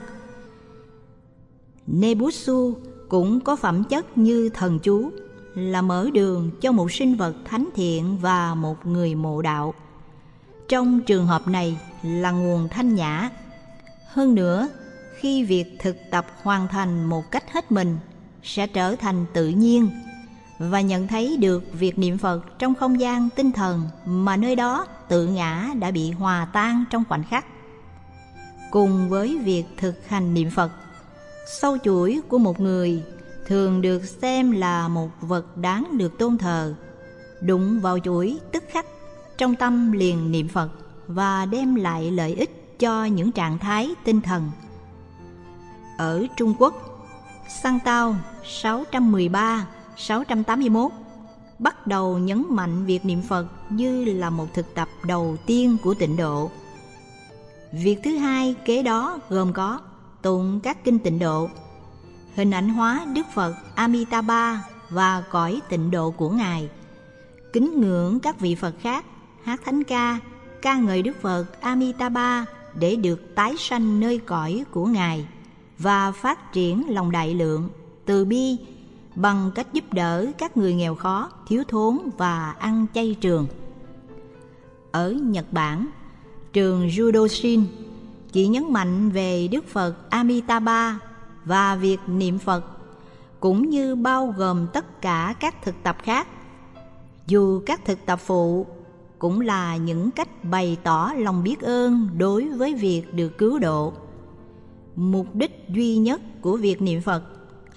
Nebutsu cũng có phẩm chất như thần chú, là mở đường cho một sinh vật thánh thiện và một người mộ đạo. Trong trường hợp này là nguồn thanh nhã. Hơn nữa, khi việc thực tập hoàn thành một cách hết mình sẽ trở thành tự nhiên, và nhận thấy được việc niệm Phật trong không gian tinh thần mà nơi đó tự ngã đã bị hòa tan trong khoảnh khắc. Cùng với việc thực hành niệm Phật, sâu chuỗi của một người thường được xem là một vật đáng được tôn thờ, đụng vào chuỗi tức khắc trong tâm liền niệm Phật và đem lại lợi ích cho những trạng thái tinh thần. Ở Trung Quốc, Sang Tao sáu trăm mười ba đến sáu trăm tám mươi mốt bắt đầu nhấn mạnh việc niệm Phật như là một thực tập đầu tiên của tịnh độ. Việc thứ hai kế đó gồm có tụng các kinh tịnh độ, hình ảnh hóa Đức Phật Amitabha và cõi tịnh độ của Ngài, kính ngưỡng các vị Phật khác, hát thánh ca, ca ngợi Đức Phật Amitabha để được tái sanh nơi cõi của Ngài, và phát triển lòng đại lượng, từ bi bằng cách giúp đỡ các người nghèo khó, thiếu thốn và ăn chay trường. Ở Nhật Bản, trường Judoshin chỉ nhấn mạnh về Đức Phật Amitabha và việc niệm Phật, cũng như bao gồm tất cả các thực tập khác. Dù các thực tập phụ cũng là những cách bày tỏ lòng biết ơn đối với việc được cứu độ. Mục đích duy nhất của việc niệm Phật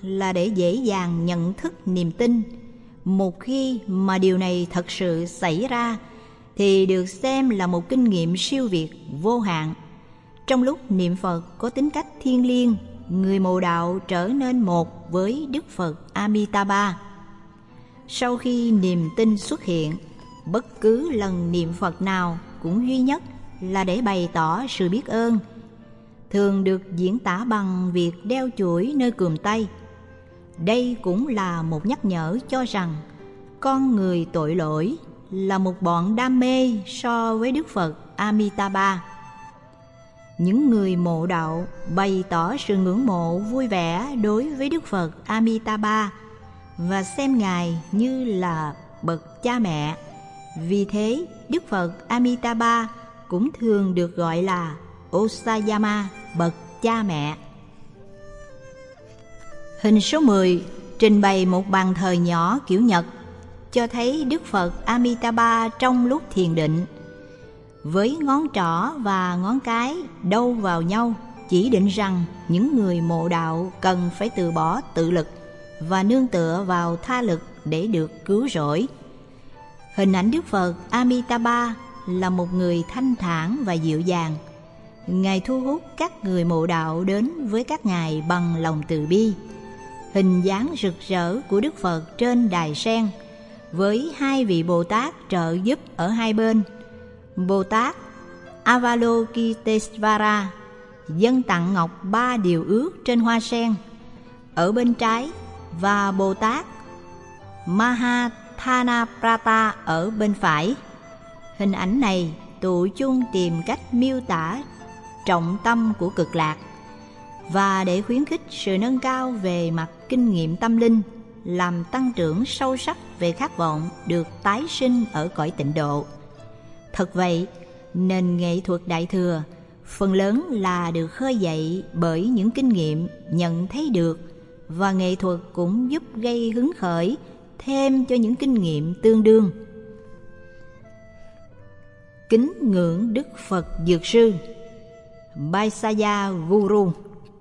là để dễ dàng nhận thức niềm tin. Một khi mà điều này thật sự xảy ra thì được xem là một kinh nghiệm siêu việt vô hạn. Trong lúc niệm Phật có tính cách thiêng liêng, người mộ đạo trở nên một với Đức Phật Amitabha. Sau khi niềm tin xuất hiện, bất cứ lần niệm Phật nào cũng duy nhất là để bày tỏ sự biết ơn, thường được diễn tả bằng việc đeo chuỗi nơi cườm tay. Đây cũng là một nhắc nhở cho rằng con người tội lỗi là một bọn đam mê so với Đức Phật Amitabha. Những người mộ đạo bày tỏ sự ngưỡng mộ vui vẻ đối với Đức Phật Amitabha và xem Ngài như là bậc cha mẹ. Vì thế, Đức Phật Amitabha cũng thường được gọi là Osayama, bậc cha mẹ. Hình số mười trình bày một bàn thờ nhỏ kiểu Nhật, cho thấy Đức Phật Amitabha trong lúc thiền định, với ngón trỏ và ngón cái đâu vào nhau, chỉ định rằng những người mộ đạo cần phải từ bỏ tự lực và nương tựa vào tha lực để được cứu rỗi. Hình ảnh Đức Phật Amitabha là một người thanh thản và dịu dàng. Ngài thu hút các người mộ đạo đến với các Ngài bằng lòng từ bi. Hình dáng rực rỡ của Đức Phật trên đài sen, với hai vị Bồ Tát trợ giúp ở hai bên. Bồ Tát Avalokitesvara dâng tặng ngọc ba điều ước trên hoa sen ở bên trái, và Bồ Tát Mahathanaprata ở bên phải. Hình ảnh này tụ chung tìm cách miêu tả trọng tâm của cực lạc, và để khuyến khích sự nâng cao về mặt kinh nghiệm tâm linh, làm tăng trưởng sâu sắc về khát vọng được tái sinh ở cõi tịnh độ. Thật vậy, nền nghệ thuật Đại Thừa phần lớn là được khơi dậy bởi những kinh nghiệm nhận thấy được, và nghệ thuật cũng giúp gây hứng khởi thêm cho những kinh nghiệm tương đương. Kính ngưỡng Đức Phật Dược Sư Vaisaya Guru.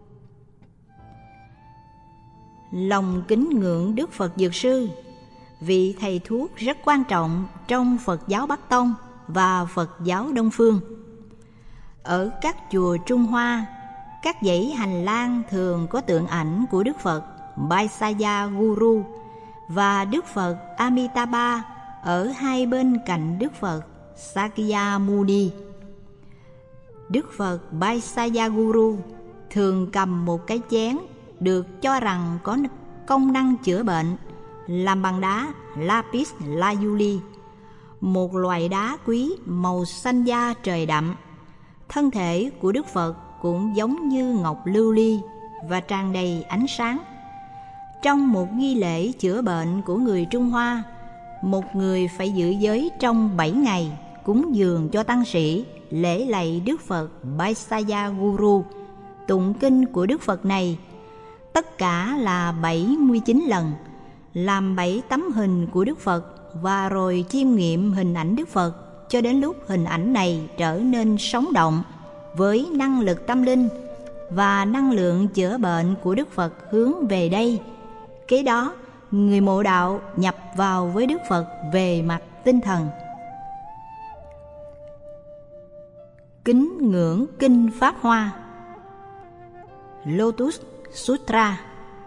Lòng kính ngưỡng Đức Phật Dược Sư, vị thầy thuốc rất quan trọng trong Phật giáo Bắc Tông và Phật giáo Đông Phương. Ở các chùa Trung Hoa, các dãy hành lang thường có tượng ảnh của Đức Phật Vaisaya Guru và Đức Phật Amitabha ở hai bên cạnh Đức Phật Sakyamuni. Đức Phật Vaisaya Guru thường cầm một cái chén được cho rằng có công năng chữa bệnh, làm bằng đá lapis lazuli, một loại đá quý màu xanh da trời đậm. Thân thể của Đức Phật cũng giống như ngọc lưu ly và tràn đầy ánh sáng. Trong một nghi lễ chữa bệnh của người Trung Hoa, một người phải giữ giới trong bảy ngày, cúng dường cho tăng sĩ, lễ lạy Đức Phật Vaisaya Guru. Tụng kinh của Đức Phật này tất cả là bảy mươi chín lần, làm bảy tấm hình của Đức Phật và rồi chiêm nghiệm hình ảnh Đức Phật cho đến lúc hình ảnh này trở nên sống động với năng lực tâm linh, và năng lượng chữa bệnh của Đức Phật hướng về đây. Kế đó, người mộ đạo nhập vào với Đức Phật về mặt tinh thần. Kính ngưỡng Kinh Pháp Hoa Lotus Sutra.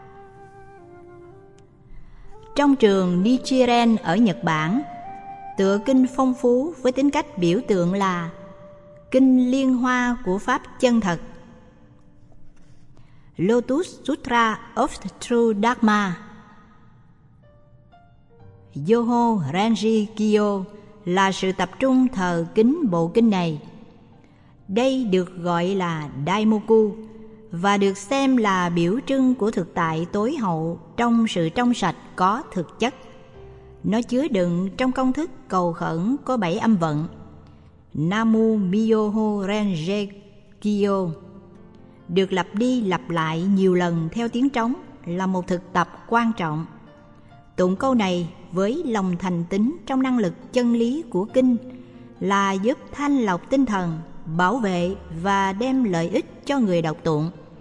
Trong trường Nichiren ở Nhật Bản, tựa kinh phong phú với tính cách biểu tượng là kinh liên hoa của Pháp chân thật. Lotus Sutra of the True Dharma. Yoho Renji Kyo là sự tập trung thờ kính bộ kinh này. Đây được gọi là Daimoku và được xem là biểu trưng của thực tại tối hậu trong sự trong sạch có thực chất. Nó chứa đựng trong công thức cầu khẩn có bảy âm vận. Namu Myoho Renji Kyo được lặp đi lặp lại nhiều lần theo tiếng trống là một thực tập quan trọng. Tụng câu này với lòng thành tín trong năng lực chân lý của kinh là giúp thanh lọc tinh thần, bảo vệ và đem lợi ích cho người đọc tụng.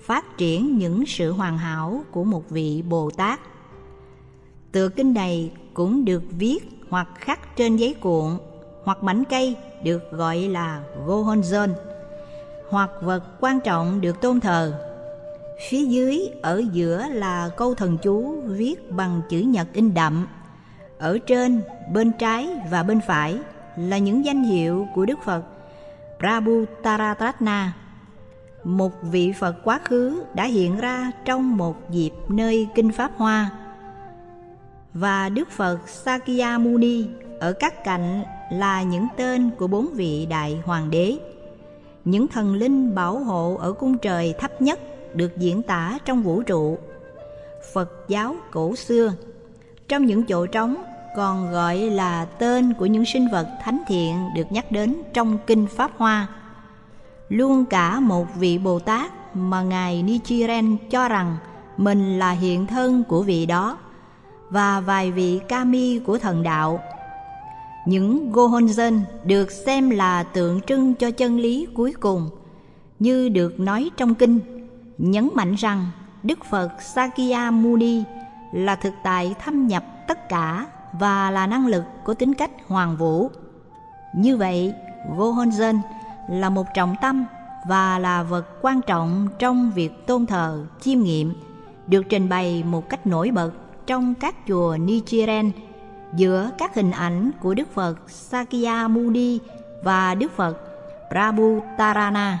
phát triển những sự hoàn hảo của một vị Bồ Tát. Tựa kinh này cũng được viết hoặc khắc trên giấy cuộn hoặc mảnh cây được gọi là Gohonzon, hoặc vật quan trọng được tôn thờ. Phía dưới ở giữa là câu thần chú viết bằng chữ nhật in đậm. Ở trên, bên trái và bên phải là những danh hiệu của Đức Phật Prabhutaratna, một vị Phật quá khứ đã hiện ra trong một dịp nơi Kinh Pháp Hoa, và Đức Phật Sakyamuni ở các cạnh là những tên của bốn vị đại hoàng đế. Những thần linh bảo hộ ở cung trời thấp nhất được diễn tả trong vũ trụ. Phật giáo cổ xưa, trong những chỗ trống còn gọi là tên của những sinh vật thánh thiện được nhắc đến trong Kinh Pháp Hoa. Luôn cả một vị Bồ Tát mà Ngài Nichiren cho rằng mình là hiện thân của vị đó, và vài vị kami của thần đạo. Những Gohonzon được xem là tượng trưng cho chân lý cuối cùng, như được nói trong kinh, nhấn mạnh rằng Đức Phật Sakyamuni là thực tại thâm nhập tất cả và là năng lực có tính cách hoàn vũ. Như vậy, Gohonzon là một trọng tâm và là vật quan trọng trong việc tôn thờ, chiêm nghiệm, được trình bày một cách nổi bật trong các chùa Nichiren giữa các hình ảnh của Đức Phật Sakyamuni và Đức Phật Prabhutarana.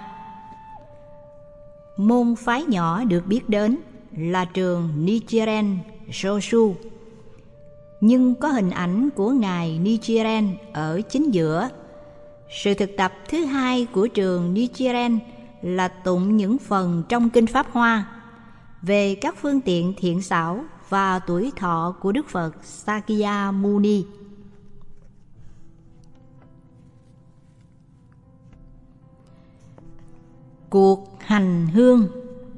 Môn phái nhỏ được biết đến là trường Nichiren Shoshu, nhưng có hình ảnh của Ngài Nichiren ở chính giữa. Sự thực tập thứ hai của trường Nichiren là tụng những phần trong Kinh Pháp Hoa về các phương tiện thiện xảo và tuổi thọ của Đức Phật Sakyamuni. Cuộc hành hương.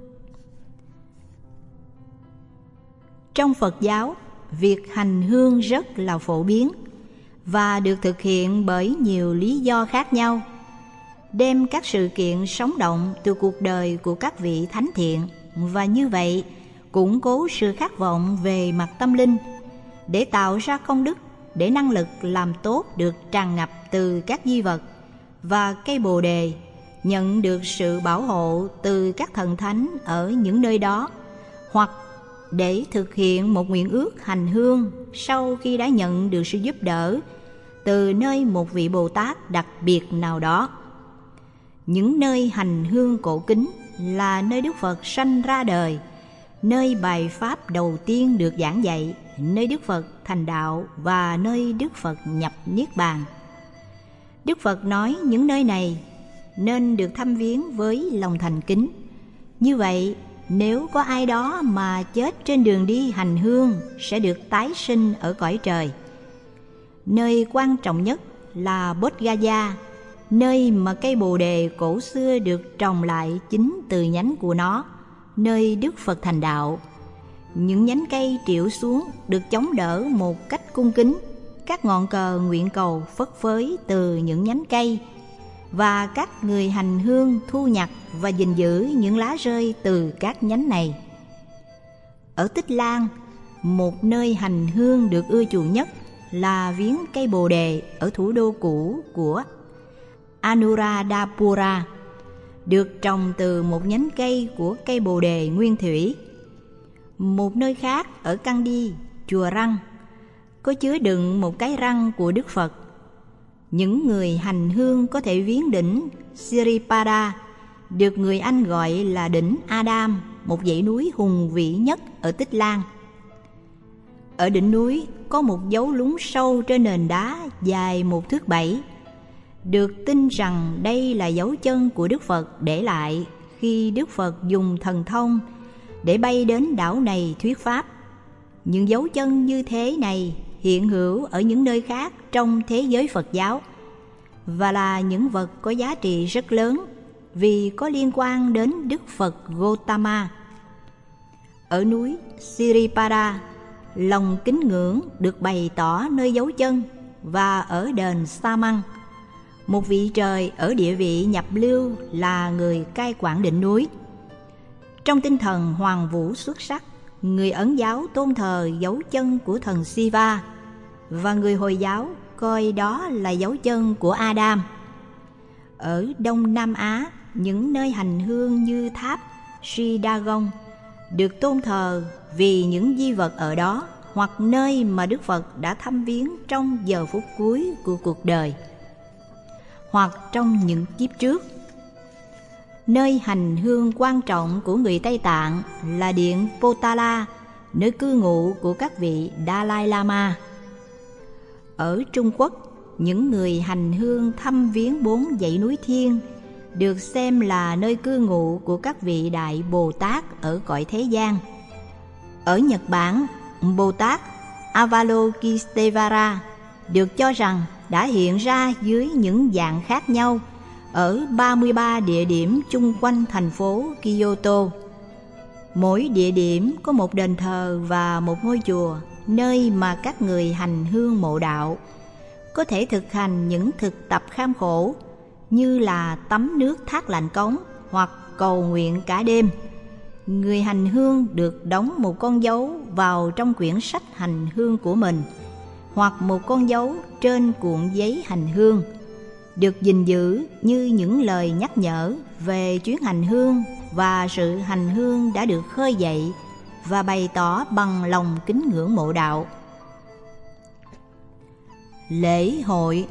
Trong Phật giáo, việc hành hương rất là phổ biến và được thực hiện bởi nhiều lý do khác nhau, đem các sự kiện sống động từ cuộc đời của các vị thánh thiện, và như vậy củng cố sự khát vọng về mặt tâm linh để tạo ra công đức, để năng lực làm tốt được tràn ngập từ các di vật, và cây Bồ đề nhận được sự bảo hộ từ các thần thánh ở những nơi đó, hoặc để thực hiện một nguyện ước hành hương sau khi đã nhận được sự giúp đỡ từ nơi một vị Bồ Tát đặc biệt nào đó. Những nơi hành hương cổ kính là nơi Đức Phật sanh ra đời, nơi bài pháp đầu tiên được giảng dạy, nơi Đức Phật thành đạo và nơi Đức Phật nhập Niết Bàn. Đức Phật nói những nơi này nên được thăm viếng với lòng thành kính. Như vậy, nếu có ai đó mà chết trên đường đi hành hương sẽ được tái sinh ở cõi trời. Nơi quan trọng nhất là Bodh Gaya, nơi mà cây Bồ đề cổ xưa được trồng lại chính từ nhánh của nó, nơi Đức Phật thành đạo. Những nhánh cây trĩu xuống được chống đỡ một cách cung kính, các ngọn cờ nguyện cầu phất phới từ những nhánh cây, và các người hành hương thu nhặt và gìn giữ những lá rơi từ các nhánh này. Ở Tích Lan, một nơi hành hương được ưa chuộng nhất là viếng cây Bồ đề ở thủ đô cũ của Anuradhapura, được trồng từ một nhánh cây của cây Bồ đề nguyên thủy. Một nơi khác ở Kandy, chùa Răng, có chứa đựng một cái răng của Đức Phật. Những người hành hương có thể viếng đỉnh Siripada, được người Anh gọi là đỉnh Adam, một dãy núi hùng vĩ nhất ở Tích Lan. Ở đỉnh núi có một dấu lún sâu trên nền đá dài một thước bảy. Được tin rằng đây là dấu chân của Đức Phật để lại khi Đức Phật dùng thần thông để bay đến đảo này thuyết pháp. Những dấu chân như thế này hiện hữu ở những nơi khác trong thế giới Phật giáo, và là những vật có giá trị rất lớn vì có liên quan đến Đức Phật Gotama. Ở núi Siripada, lòng kính ngưỡng được bày tỏ nơi dấu chân, và ở đền Sa Măng, một vị trời ở địa vị nhập lưu là người cai quản đỉnh núi. Trong tinh thần hoàng vũ xuất sắc, người Ấn giáo tôn thờ dấu chân của thần Shiva, và người Hồi giáo coi đó là dấu chân của Adam. Ở Đông Nam Á, những nơi hành hương như tháp Sri Dagon được tôn thờ vì những di vật ở đó, hoặc nơi mà Đức Phật đã thăm viếng trong giờ phút cuối của cuộc đời, hoặc trong những kiếp trước. Nơi hành hương quan trọng của người Tây Tạng là điện Potala, nơi cư ngụ của các vị Dalai Lama. Ở Trung Quốc, những người hành hương thăm viếng bốn dãy núi Thiên được xem là nơi cư ngụ của các vị Đại Bồ Tát ở cõi thế gian. Ở Nhật Bản, Bồ Tát Avalokiteshvara được cho rằng đã hiện ra dưới những dạng khác nhau ở ba mươi ba địa điểm chung quanh thành phố Kyoto. Mỗi địa điểm có một đền thờ và một ngôi chùa, nơi mà các người hành hương mộ đạo có thể thực hành những thực tập kham khổ như là tắm nước thác lạnh cống hoặc cầu nguyện cả đêm. Người hành hương được đóng một con dấu vào trong quyển sách hành hương của mình, hoặc một con dấu trên cuộn giấy hành hương, được gìn giữ như những lời nhắc nhở về chuyến hành hương và sự hành hương đã được khơi dậy và bày tỏ bằng lòng kính ngưỡng mộ đạo. Lễ hội.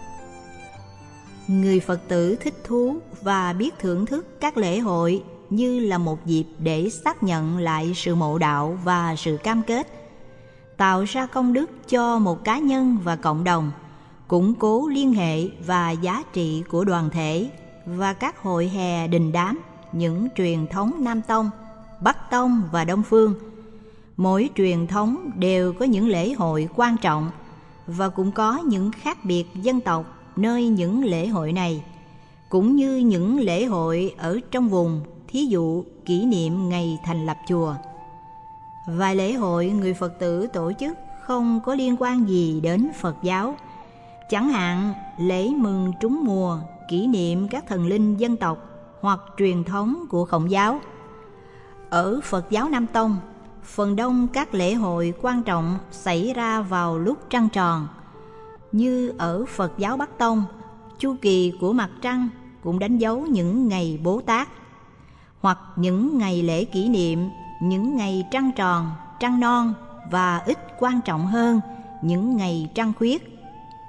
Người Phật tử thích thú và biết thưởng thức các lễ hội như là một dịp để xác nhận lại sự mộ đạo và sự cam kết, tạo ra công đức cho một cá nhân và cộng đồng, củng cố liên hệ và giá trị của đoàn thể và các hội hè đình đám, những truyền thống Nam Tông, Bắc Tông và Đông Phương. Mỗi truyền thống đều có những lễ hội quan trọng và cũng có những khác biệt dân tộc nơi những lễ hội này, cũng như những lễ hội ở trong vùng, thí dụ kỷ niệm ngày thành lập chùa. Vài lễ hội người Phật tử tổ chức không có liên quan gì đến Phật giáo, chẳng hạn lễ mừng trúng mùa, kỷ niệm các thần linh dân tộc hoặc truyền thống của Khổng giáo. Ở Phật giáo Nam Tông, phần đông các lễ hội quan trọng xảy ra vào lúc trăng tròn. Như ở Phật giáo Bắc Tông, chu kỳ của mặt trăng cũng đánh dấu những ngày Bố Tát, hoặc những ngày lễ kỷ niệm, những ngày trăng tròn, trăng non, và ít quan trọng hơn, những ngày trăng khuyết.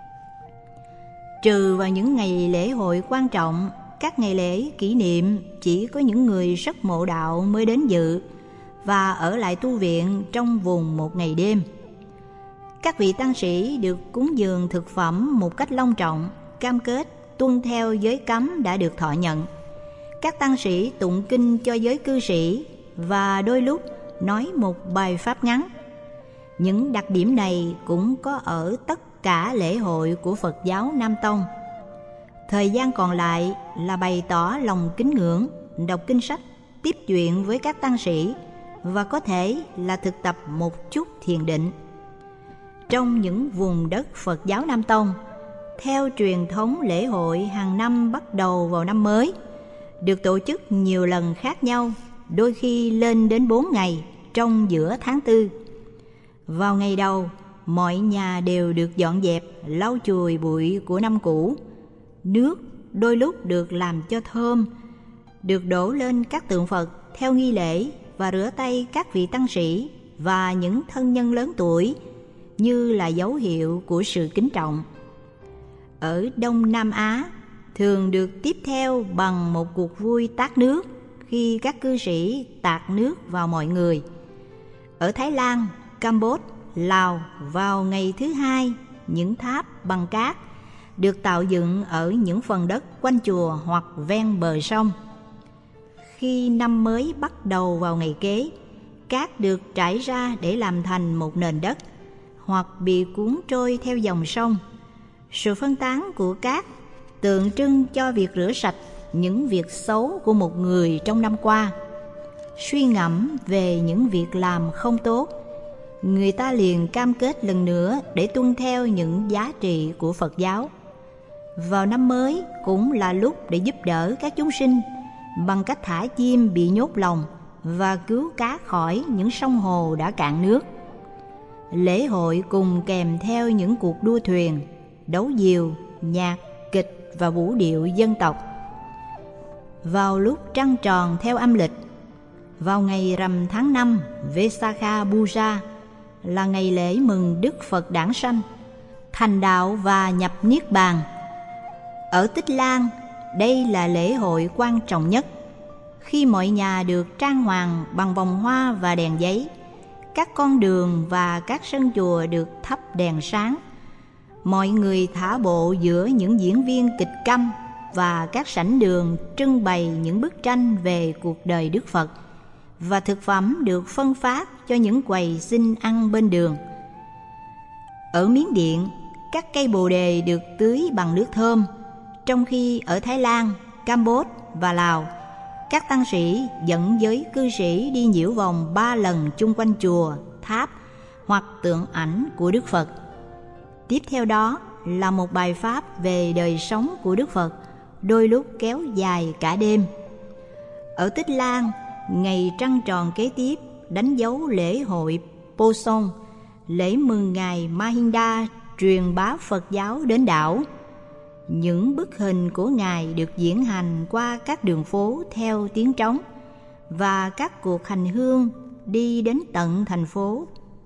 Trừ vào những ngày lễ hội quan trọng, các ngày lễ kỷ niệm chỉ có những người rất mộ đạo mới đến dự và ở lại tu viện trong vùng một ngày đêm. Các vị tăng sĩ được cúng dường thực phẩm một cách long trọng, cam kết tuân theo giới cấm đã được thọ nhận. Các tăng sĩ tụng kinh cho giới cư sĩ và đôi lúc nói một bài pháp ngắn. Những đặc điểm này cũng có ở tất cả lễ hội của Phật giáo Nam Tông. Thời gian còn lại là bày tỏ lòng kính ngưỡng, đọc kinh sách, tiếp chuyện với các tăng sĩ và có thể là thực tập một chút thiền định. Trong những vùng đất Phật giáo Nam Tông, theo truyền thống lễ hội hàng năm bắt đầu vào năm mới, được tổ chức nhiều lần khác nhau, đôi khi lên đến bốn ngày trong giữa tháng tư. Vào ngày đầu, mọi nhà đều được dọn dẹp, lau chùi bụi của năm cũ. Nước đôi lúc được làm cho thơm, được đổ lên các tượng Phật theo nghi lễ và rửa tay các vị tăng sĩ và những thân nhân lớn tuổi như là dấu hiệu của sự kính trọng. Ở Đông Nam Á, thường được tiếp theo bằng một cuộc vui tát nước khi các cư sĩ tạt nước vào mọi người. Ở Thái Lan, Campuchia, Lào, vào ngày thứ hai, những tháp bằng cát được tạo dựng ở những phần đất quanh chùa hoặc ven bờ sông. Khi năm mới bắt đầu vào ngày kế, cát được trải ra để làm thành một nền đất hoặc bị cuốn trôi theo dòng sông. Sự phân tán của cát tượng trưng cho việc rửa sạch những việc xấu của một người trong năm qua. Suy ngẫm về những việc làm không tốt, người ta liền cam kết lần nữa để tuân theo những giá trị của Phật giáo. Vào năm mới cũng là lúc để giúp đỡ các chúng sinh bằng cách thả chim bị nhốt lồng và cứu cá khỏi những sông hồ đã cạn nước. Lễ hội cùng kèm theo những cuộc đua thuyền, đấu diều, nhạc, kịch và vũ điệu dân tộc. Vào lúc trăng tròn theo âm lịch, vào ngày rằm tháng năm Vesakha Puja là ngày lễ mừng Đức Phật đản sanh, thành đạo và nhập niết bàn. Ở Tích Lan, đây là lễ hội quan trọng nhất, khi mọi nhà được trang hoàng bằng vòng hoa và đèn giấy, các con đường và các sân chùa được thắp đèn sáng. Mọi người thả bộ giữa những diễn viên kịch câm và các sảnh đường trưng bày những bức tranh về cuộc đời Đức Phật, và thực phẩm được phân phát cho những quầy xin ăn bên đường. Ở Miến Điện, các cây bồ đề được tưới bằng nước thơm, trong khi ở Thái Lan, Campuchia và Lào, các tăng sĩ dẫn giới cư sĩ đi nhiễu vòng ba lần chung quanh chùa, tháp hoặc tượng ảnh của Đức Phật. Tiếp theo đó là một bài pháp về đời sống của Đức Phật, đôi lúc kéo dài cả đêm. Ở Tích Lan, ngày trăng tròn kế tiếp đánh dấu lễ hội Posong, lễ mừng Ngài Mahinda truyền bá Phật giáo đến đảo. Những bức hình của Ngài được diễn hành qua các đường phố theo tiếng trống, và các cuộc hành hương đi đến tận thành phố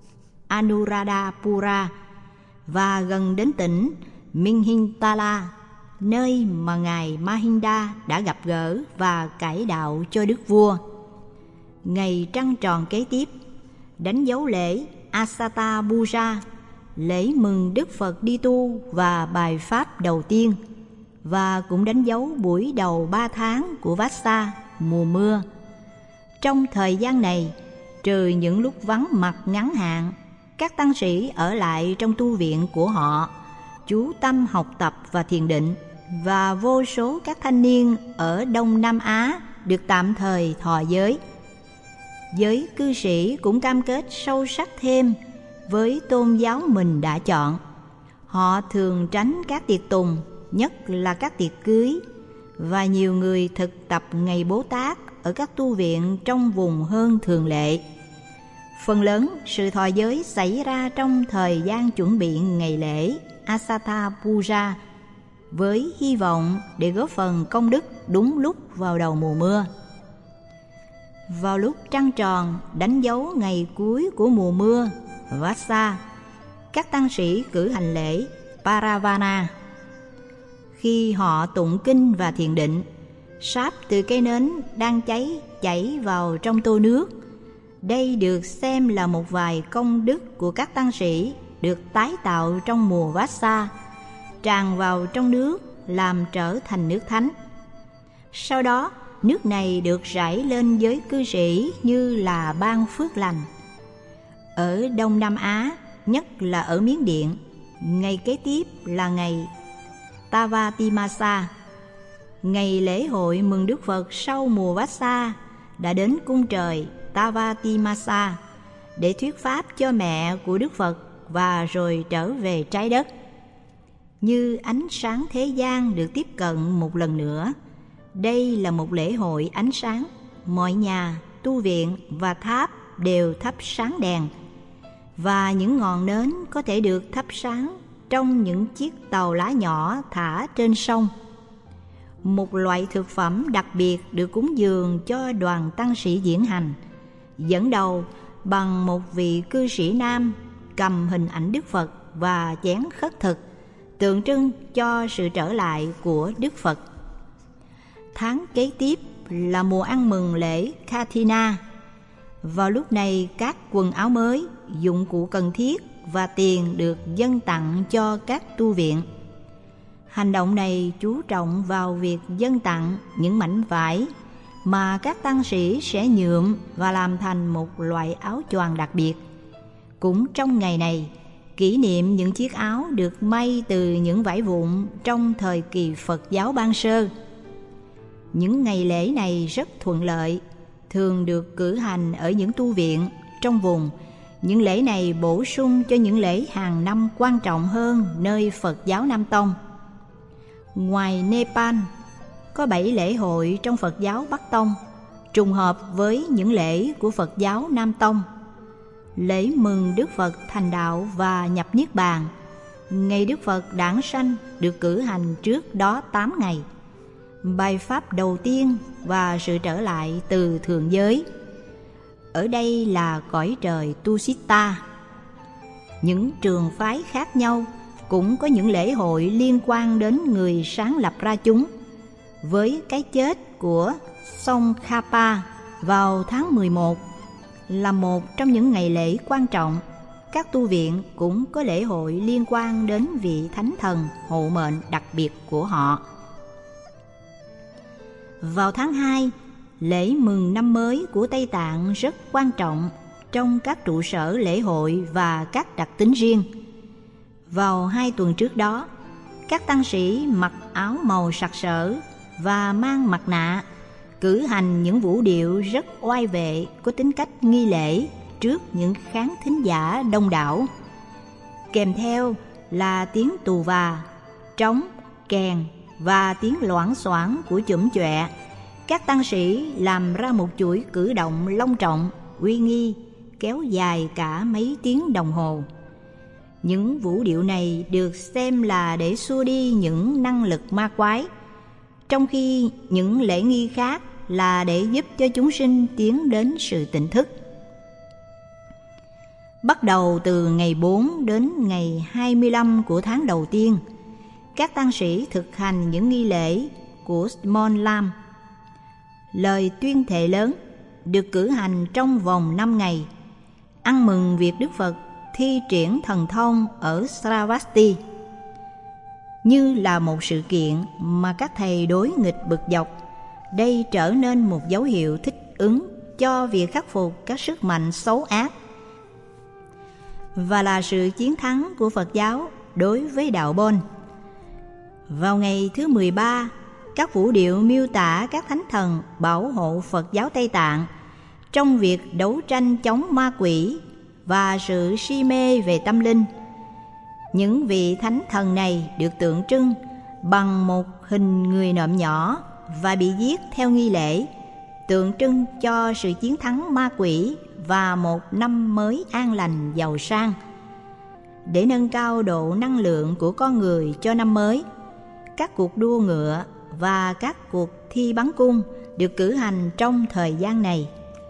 Anuradhapura và gần đến tỉnh Minhintala, nơi mà Ngài Mahinda đã gặp gỡ và cải đạo cho đức vua. Ngày trăng tròn kế tiếp đánh dấu lễ Asata Puja, lễ mừng Đức Phật đi tu và bài pháp đầu tiên, và cũng đánh dấu buổi đầu ba tháng của Vassa, mùa mưa. Trong thời gian này, trừ những lúc vắng mặt ngắn hạn, các tăng sĩ ở lại trong tu viện của họ, chú tâm học tập và thiền định, và vô số các thanh niên ở Đông Nam Á được tạm thời thọ giới. Giới cư sĩ cũng cam kết sâu sắc thêm với tôn giáo mình đã chọn. Họ thường tránh các tiệc tùng, nhất là các tiệc cưới, và nhiều người thực tập ngày Bố Tát ở các tu viện trong vùng hơn thường lệ. Phần lớn sự thọ giới xảy ra trong thời gian chuẩn bị ngày lễ Asata Puja, với hy vọng để góp phần công đức đúng lúc vào đầu mùa mưa. Vào lúc trăng tròn đánh dấu ngày cuối của mùa mưa Vassa, các tăng sĩ cử hành lễ Paravana. Khi họ tụng kinh và thiền định, sáp từ cây nến đang cháy chảy vào trong tô nước. Đây được xem là một vài công đức của các tăng sĩ được tái tạo trong mùa Vassa, tràn vào trong nước làm trở thành nước thánh. Sau đó, nước này được rải lên giới cư sĩ như là ban phước lành. Ở Đông Nam Á, nhất là ở Miến Điện, ngày kế tiếp là ngày Tavatimasa, ngày lễ hội mừng Đức Phật sau mùa Vassa, đã đến cung trời Tavatimasa để thuyết pháp cho mẹ của Đức Phật và rồi trở về trái đất. Như ánh sáng thế gian được tiếp cận một lần nữa, đây là một lễ hội ánh sáng. Mọi nhà, tu viện và tháp đều thắp sáng đèn, và những ngọn nến có thể được thắp sáng trong những chiếc tàu lá nhỏ thả trên sông. Một loại thực phẩm đặc biệt được cúng dường cho đoàn tăng sĩ diễn hành, dẫn đầu bằng một vị cư sĩ nam cầm hình ảnh Đức Phật và chén khất thực, tượng trưng cho sự trở lại của Đức Phật. Tháng kế tiếp là mùa ăn mừng lễ Kathina. Vào lúc này, các quần áo mới, dụng cụ cần thiết và tiền được dâng tặng cho các tu viện. Hành động này chú trọng vào việc dâng tặng những mảnh vải mà các tăng sĩ sẽ nhuộm và làm thành một loại áo choàng đặc biệt. Cũng trong ngày này, kỷ niệm những chiếc áo được may từ những vải vụn trong thời kỳ Phật giáo ban sơ. Những ngày lễ này rất thuận lợi, thường được cử hành ở những tu viện trong vùng. Những lễ này bổ sung cho những lễ hàng năm quan trọng hơn nơi Phật giáo Nam Tông. Ngoài Nepal, có bảy lễ hội trong Phật giáo Bắc Tông, trùng hợp với những lễ của Phật giáo Nam Tông. Lễ mừng Đức Phật thành đạo và nhập Niết Bàn, ngày Đức Phật đản sanh, được cử hành trước đó tám ngày. Bài pháp đầu tiên và sự trở lại từ thượng giới. Ở đây là cõi trời Tushita. Những trường phái khác nhau cũng có những lễ hội liên quan đến người sáng lập ra chúng. Với cái chết của Tsongkhapa vào tháng mười một là một trong những ngày lễ quan trọng, các tu viện cũng có lễ hội liên quan đến vị thánh thần hộ mệnh đặc biệt của họ. Vào tháng hai, lễ mừng năm mới của Tây Tạng rất quan trọng trong các trụ sở lễ hội và các đặc tính riêng. Vào hai tuần trước đó, các tăng sĩ mặc áo màu sặc sỡ và mang mặt nạ, cử hành những vũ điệu rất oai vệ có tính cách nghi lễ trước những khán thính giả đông đảo. Kèm theo là tiếng tù và, trống, kèn và tiếng loảng xoảng của chủm chọe. Các tăng sĩ làm ra một chuỗi cử động long trọng, uy nghi, kéo dài cả mấy tiếng đồng hồ. Những vũ điệu này được xem là để xua đi những năng lực ma quái, trong khi những lễ nghi khác là để giúp cho chúng sinh tiến đến sự tỉnh thức. Bắt đầu từ ngày bốn đến ngày hai mươi lăm của tháng đầu tiên, các tăng sĩ thực hành những nghi lễ của Mon Lam. Lời tuyên thệ lớn được cử hành trong vòng năm ngày, ăn mừng việc Đức Phật thi triển thần thông ở Sravasti. Như là một sự kiện mà các thầy đối nghịch bực dọc, đây trở nên một dấu hiệu thích ứng cho việc khắc phục các sức mạnh xấu ác, và là sự chiến thắng của Phật giáo đối với đạo Bon. Vào ngày thứ mười ba, các vũ điệu miêu tả các thánh thần bảo hộ Phật giáo Tây Tạng trong việc đấu tranh chống ma quỷ và sự si mê về tâm linh. Những vị thánh thần này được tượng trưng bằng một hình người nộm nhỏ và bị giết theo nghi lễ, tượng trưng cho sự chiến thắng ma quỷ và một năm mới an lành giàu sang. Để nâng cao độ năng lượng của con người cho năm mới, các cuộc đua ngựa và các cuộc thi bắn cung được cử hành trong thời gian này.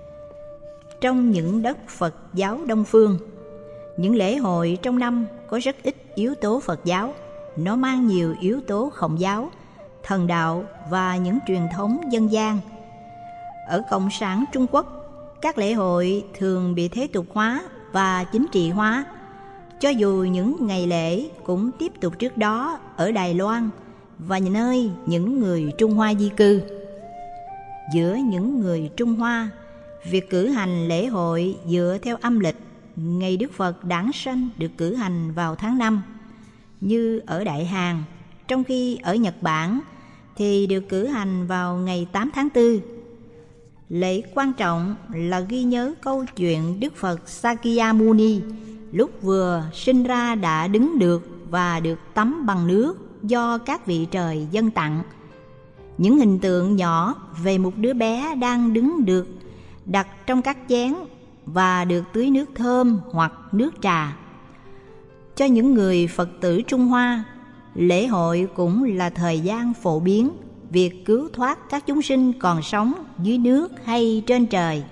Trong những đất Phật giáo Đông phương, những lễ hội trong năm có rất ít yếu tố Phật giáo. Nó mang nhiều yếu tố Khổng giáo, thần đạo và những truyền thống dân gian. Ở Cộng sản Trung Quốc, các lễ hội thường bị thế tục hóa và chính trị hóa, cho dù những ngày lễ cũng tiếp tục trước đó ở Đài Loan và nơi những người Trung Hoa di cư. Giữa những người Trung Hoa, việc cử hành lễ hội dựa theo âm lịch, ngày Đức Phật đản sanh được cử hành vào tháng năm, như ở Đại Hàn, trong khi ở Nhật Bản thì được cử hành vào ngày tám tháng tư. Lễ quan trọng là ghi nhớ câu chuyện Đức Phật Sakyamuni lúc vừa sinh ra đã đứng được và được tắm bằng nước do các vị trời dâng tặng. Những hình tượng nhỏ về một đứa bé đang đứng được đặt trong các chén và được tưới nước thơm hoặc nước trà. Cho những người Phật tử Trung Hoa, lễ hội cũng là thời gian phổ biến việc cứu thoát các chúng sinh còn sống dưới nước hay trên trời.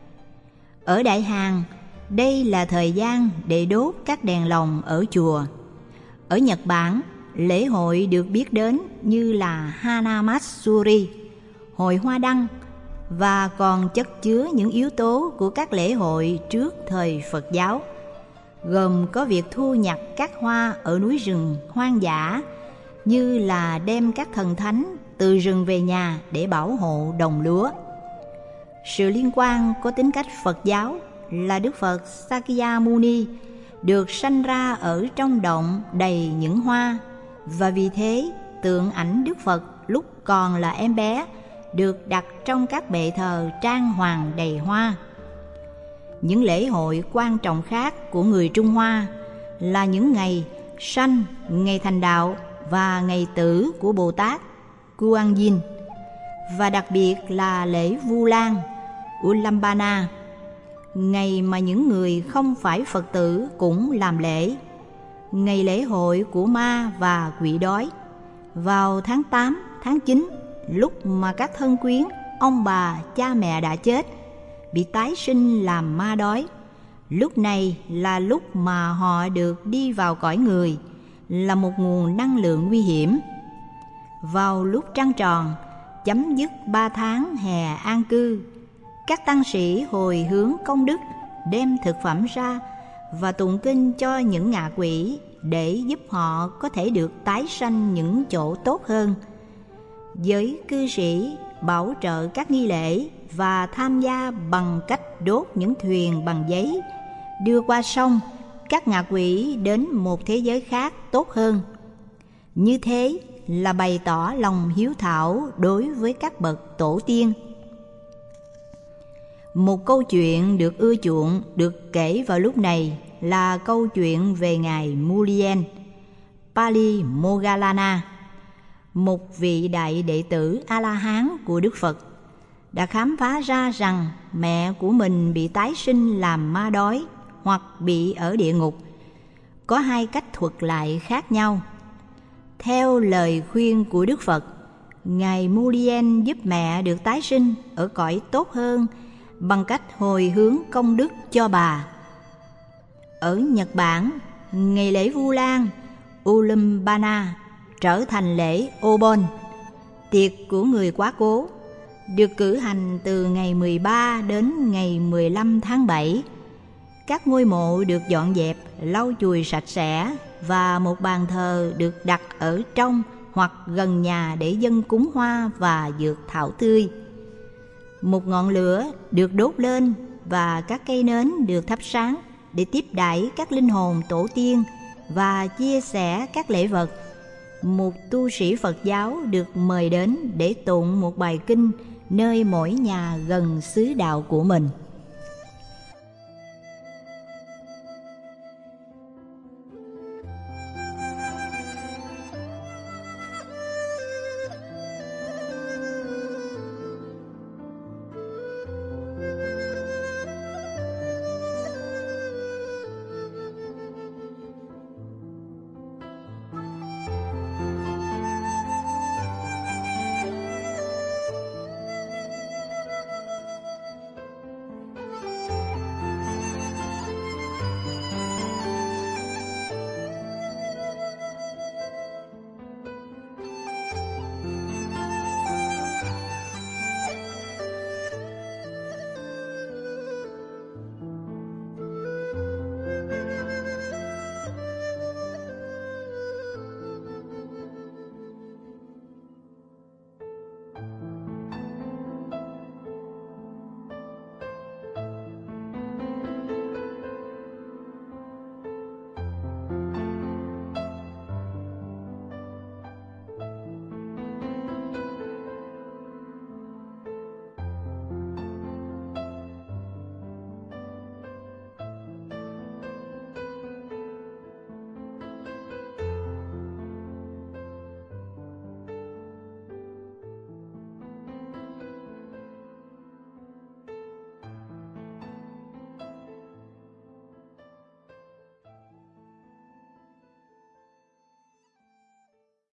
Ở Đại Hàn, đây là thời gian để đốt các đèn lồng ở chùa. Ở Nhật Bản, lễ hội được biết đến như là Hanamatsuri, hội hoa đăng, và còn chất chứa những yếu tố của các lễ hội trước thời Phật giáo, gồm có việc thu nhặt các hoa ở núi rừng hoang dã, như là đem các thần thánh từ rừng về nhà để bảo hộ đồng lúa. Sự liên quan có tính cách Phật giáo là Đức Phật Sakyamuni được sanh ra ở trong động đầy những hoa, và vì thế tượng ảnh Đức Phật lúc còn là em bé được đặt trong các bệ thờ trang hoàng đầy hoa. Những lễ hội quan trọng khác của người Trung Hoa là những ngày sanh, ngày thành đạo và ngày tử của Bồ Tát Kuan Yin. và đặc biệt là lễ Vu Lan, Ulambana, ngày mà những người không phải Phật tử cũng làm lễ, ngày lễ hội của ma và quỷ đói. Vào tháng tám, tháng chín, lúc mà các thân quyến, ông bà, cha mẹ đã chết, bị tái sinh làm ma đói, lúc này là lúc mà họ được đi vào cõi người, là một nguồn năng lượng nguy hiểm. Vào lúc trăng tròn, chấm dứt ba tháng hè an cư, các tăng sĩ hồi hướng công đức, đem thực phẩm ra và tụng kinh cho những ngạ quỷ để giúp họ có thể được tái sanh những chỗ tốt hơn. Giới cư sĩ bảo trợ các nghi lễ và tham gia bằng cách đốt những thuyền bằng giấy, đưa qua sông các ngạ quỷ đến một thế giới khác tốt hơn. Như thế là bày tỏ lòng hiếu thảo đối với các bậc tổ tiên. Một câu chuyện được ưa chuộng được kể vào lúc này là câu chuyện về ngài Mulien Pali Moggallana, một vị đại đệ tử A-la-hán của Đức Phật, đã khám phá ra rằng mẹ của mình bị tái sinh làm ma đói hoặc bị ở địa ngục. Có hai cách thuật lại khác nhau. Theo lời khuyên của Đức Phật, ngài Mulien giúp mẹ được tái sinh ở cõi tốt hơn bằng cách hồi hướng công đức cho bà. Ở Nhật Bản, ngày lễ Vu Lan, Ulambana, trở thành lễ Obon, tiệc của người quá cố, được cử hành từ ngày mười ba đến ngày mười lăm tháng bảy. Các ngôi mộ được dọn dẹp, lau chùi sạch sẽ và một bàn thờ được đặt ở trong hoặc gần nhà để dâng cúng hoa và dược thảo tươi. Một ngọn lửa được đốt lên và các cây nến được thắp sáng để tiếp đãi các linh hồn tổ tiên và chia sẻ các lễ vật. Một tu sĩ Phật giáo được mời đến để tụng một bài kinh nơi mỗi nhà gần xứ đạo của mình.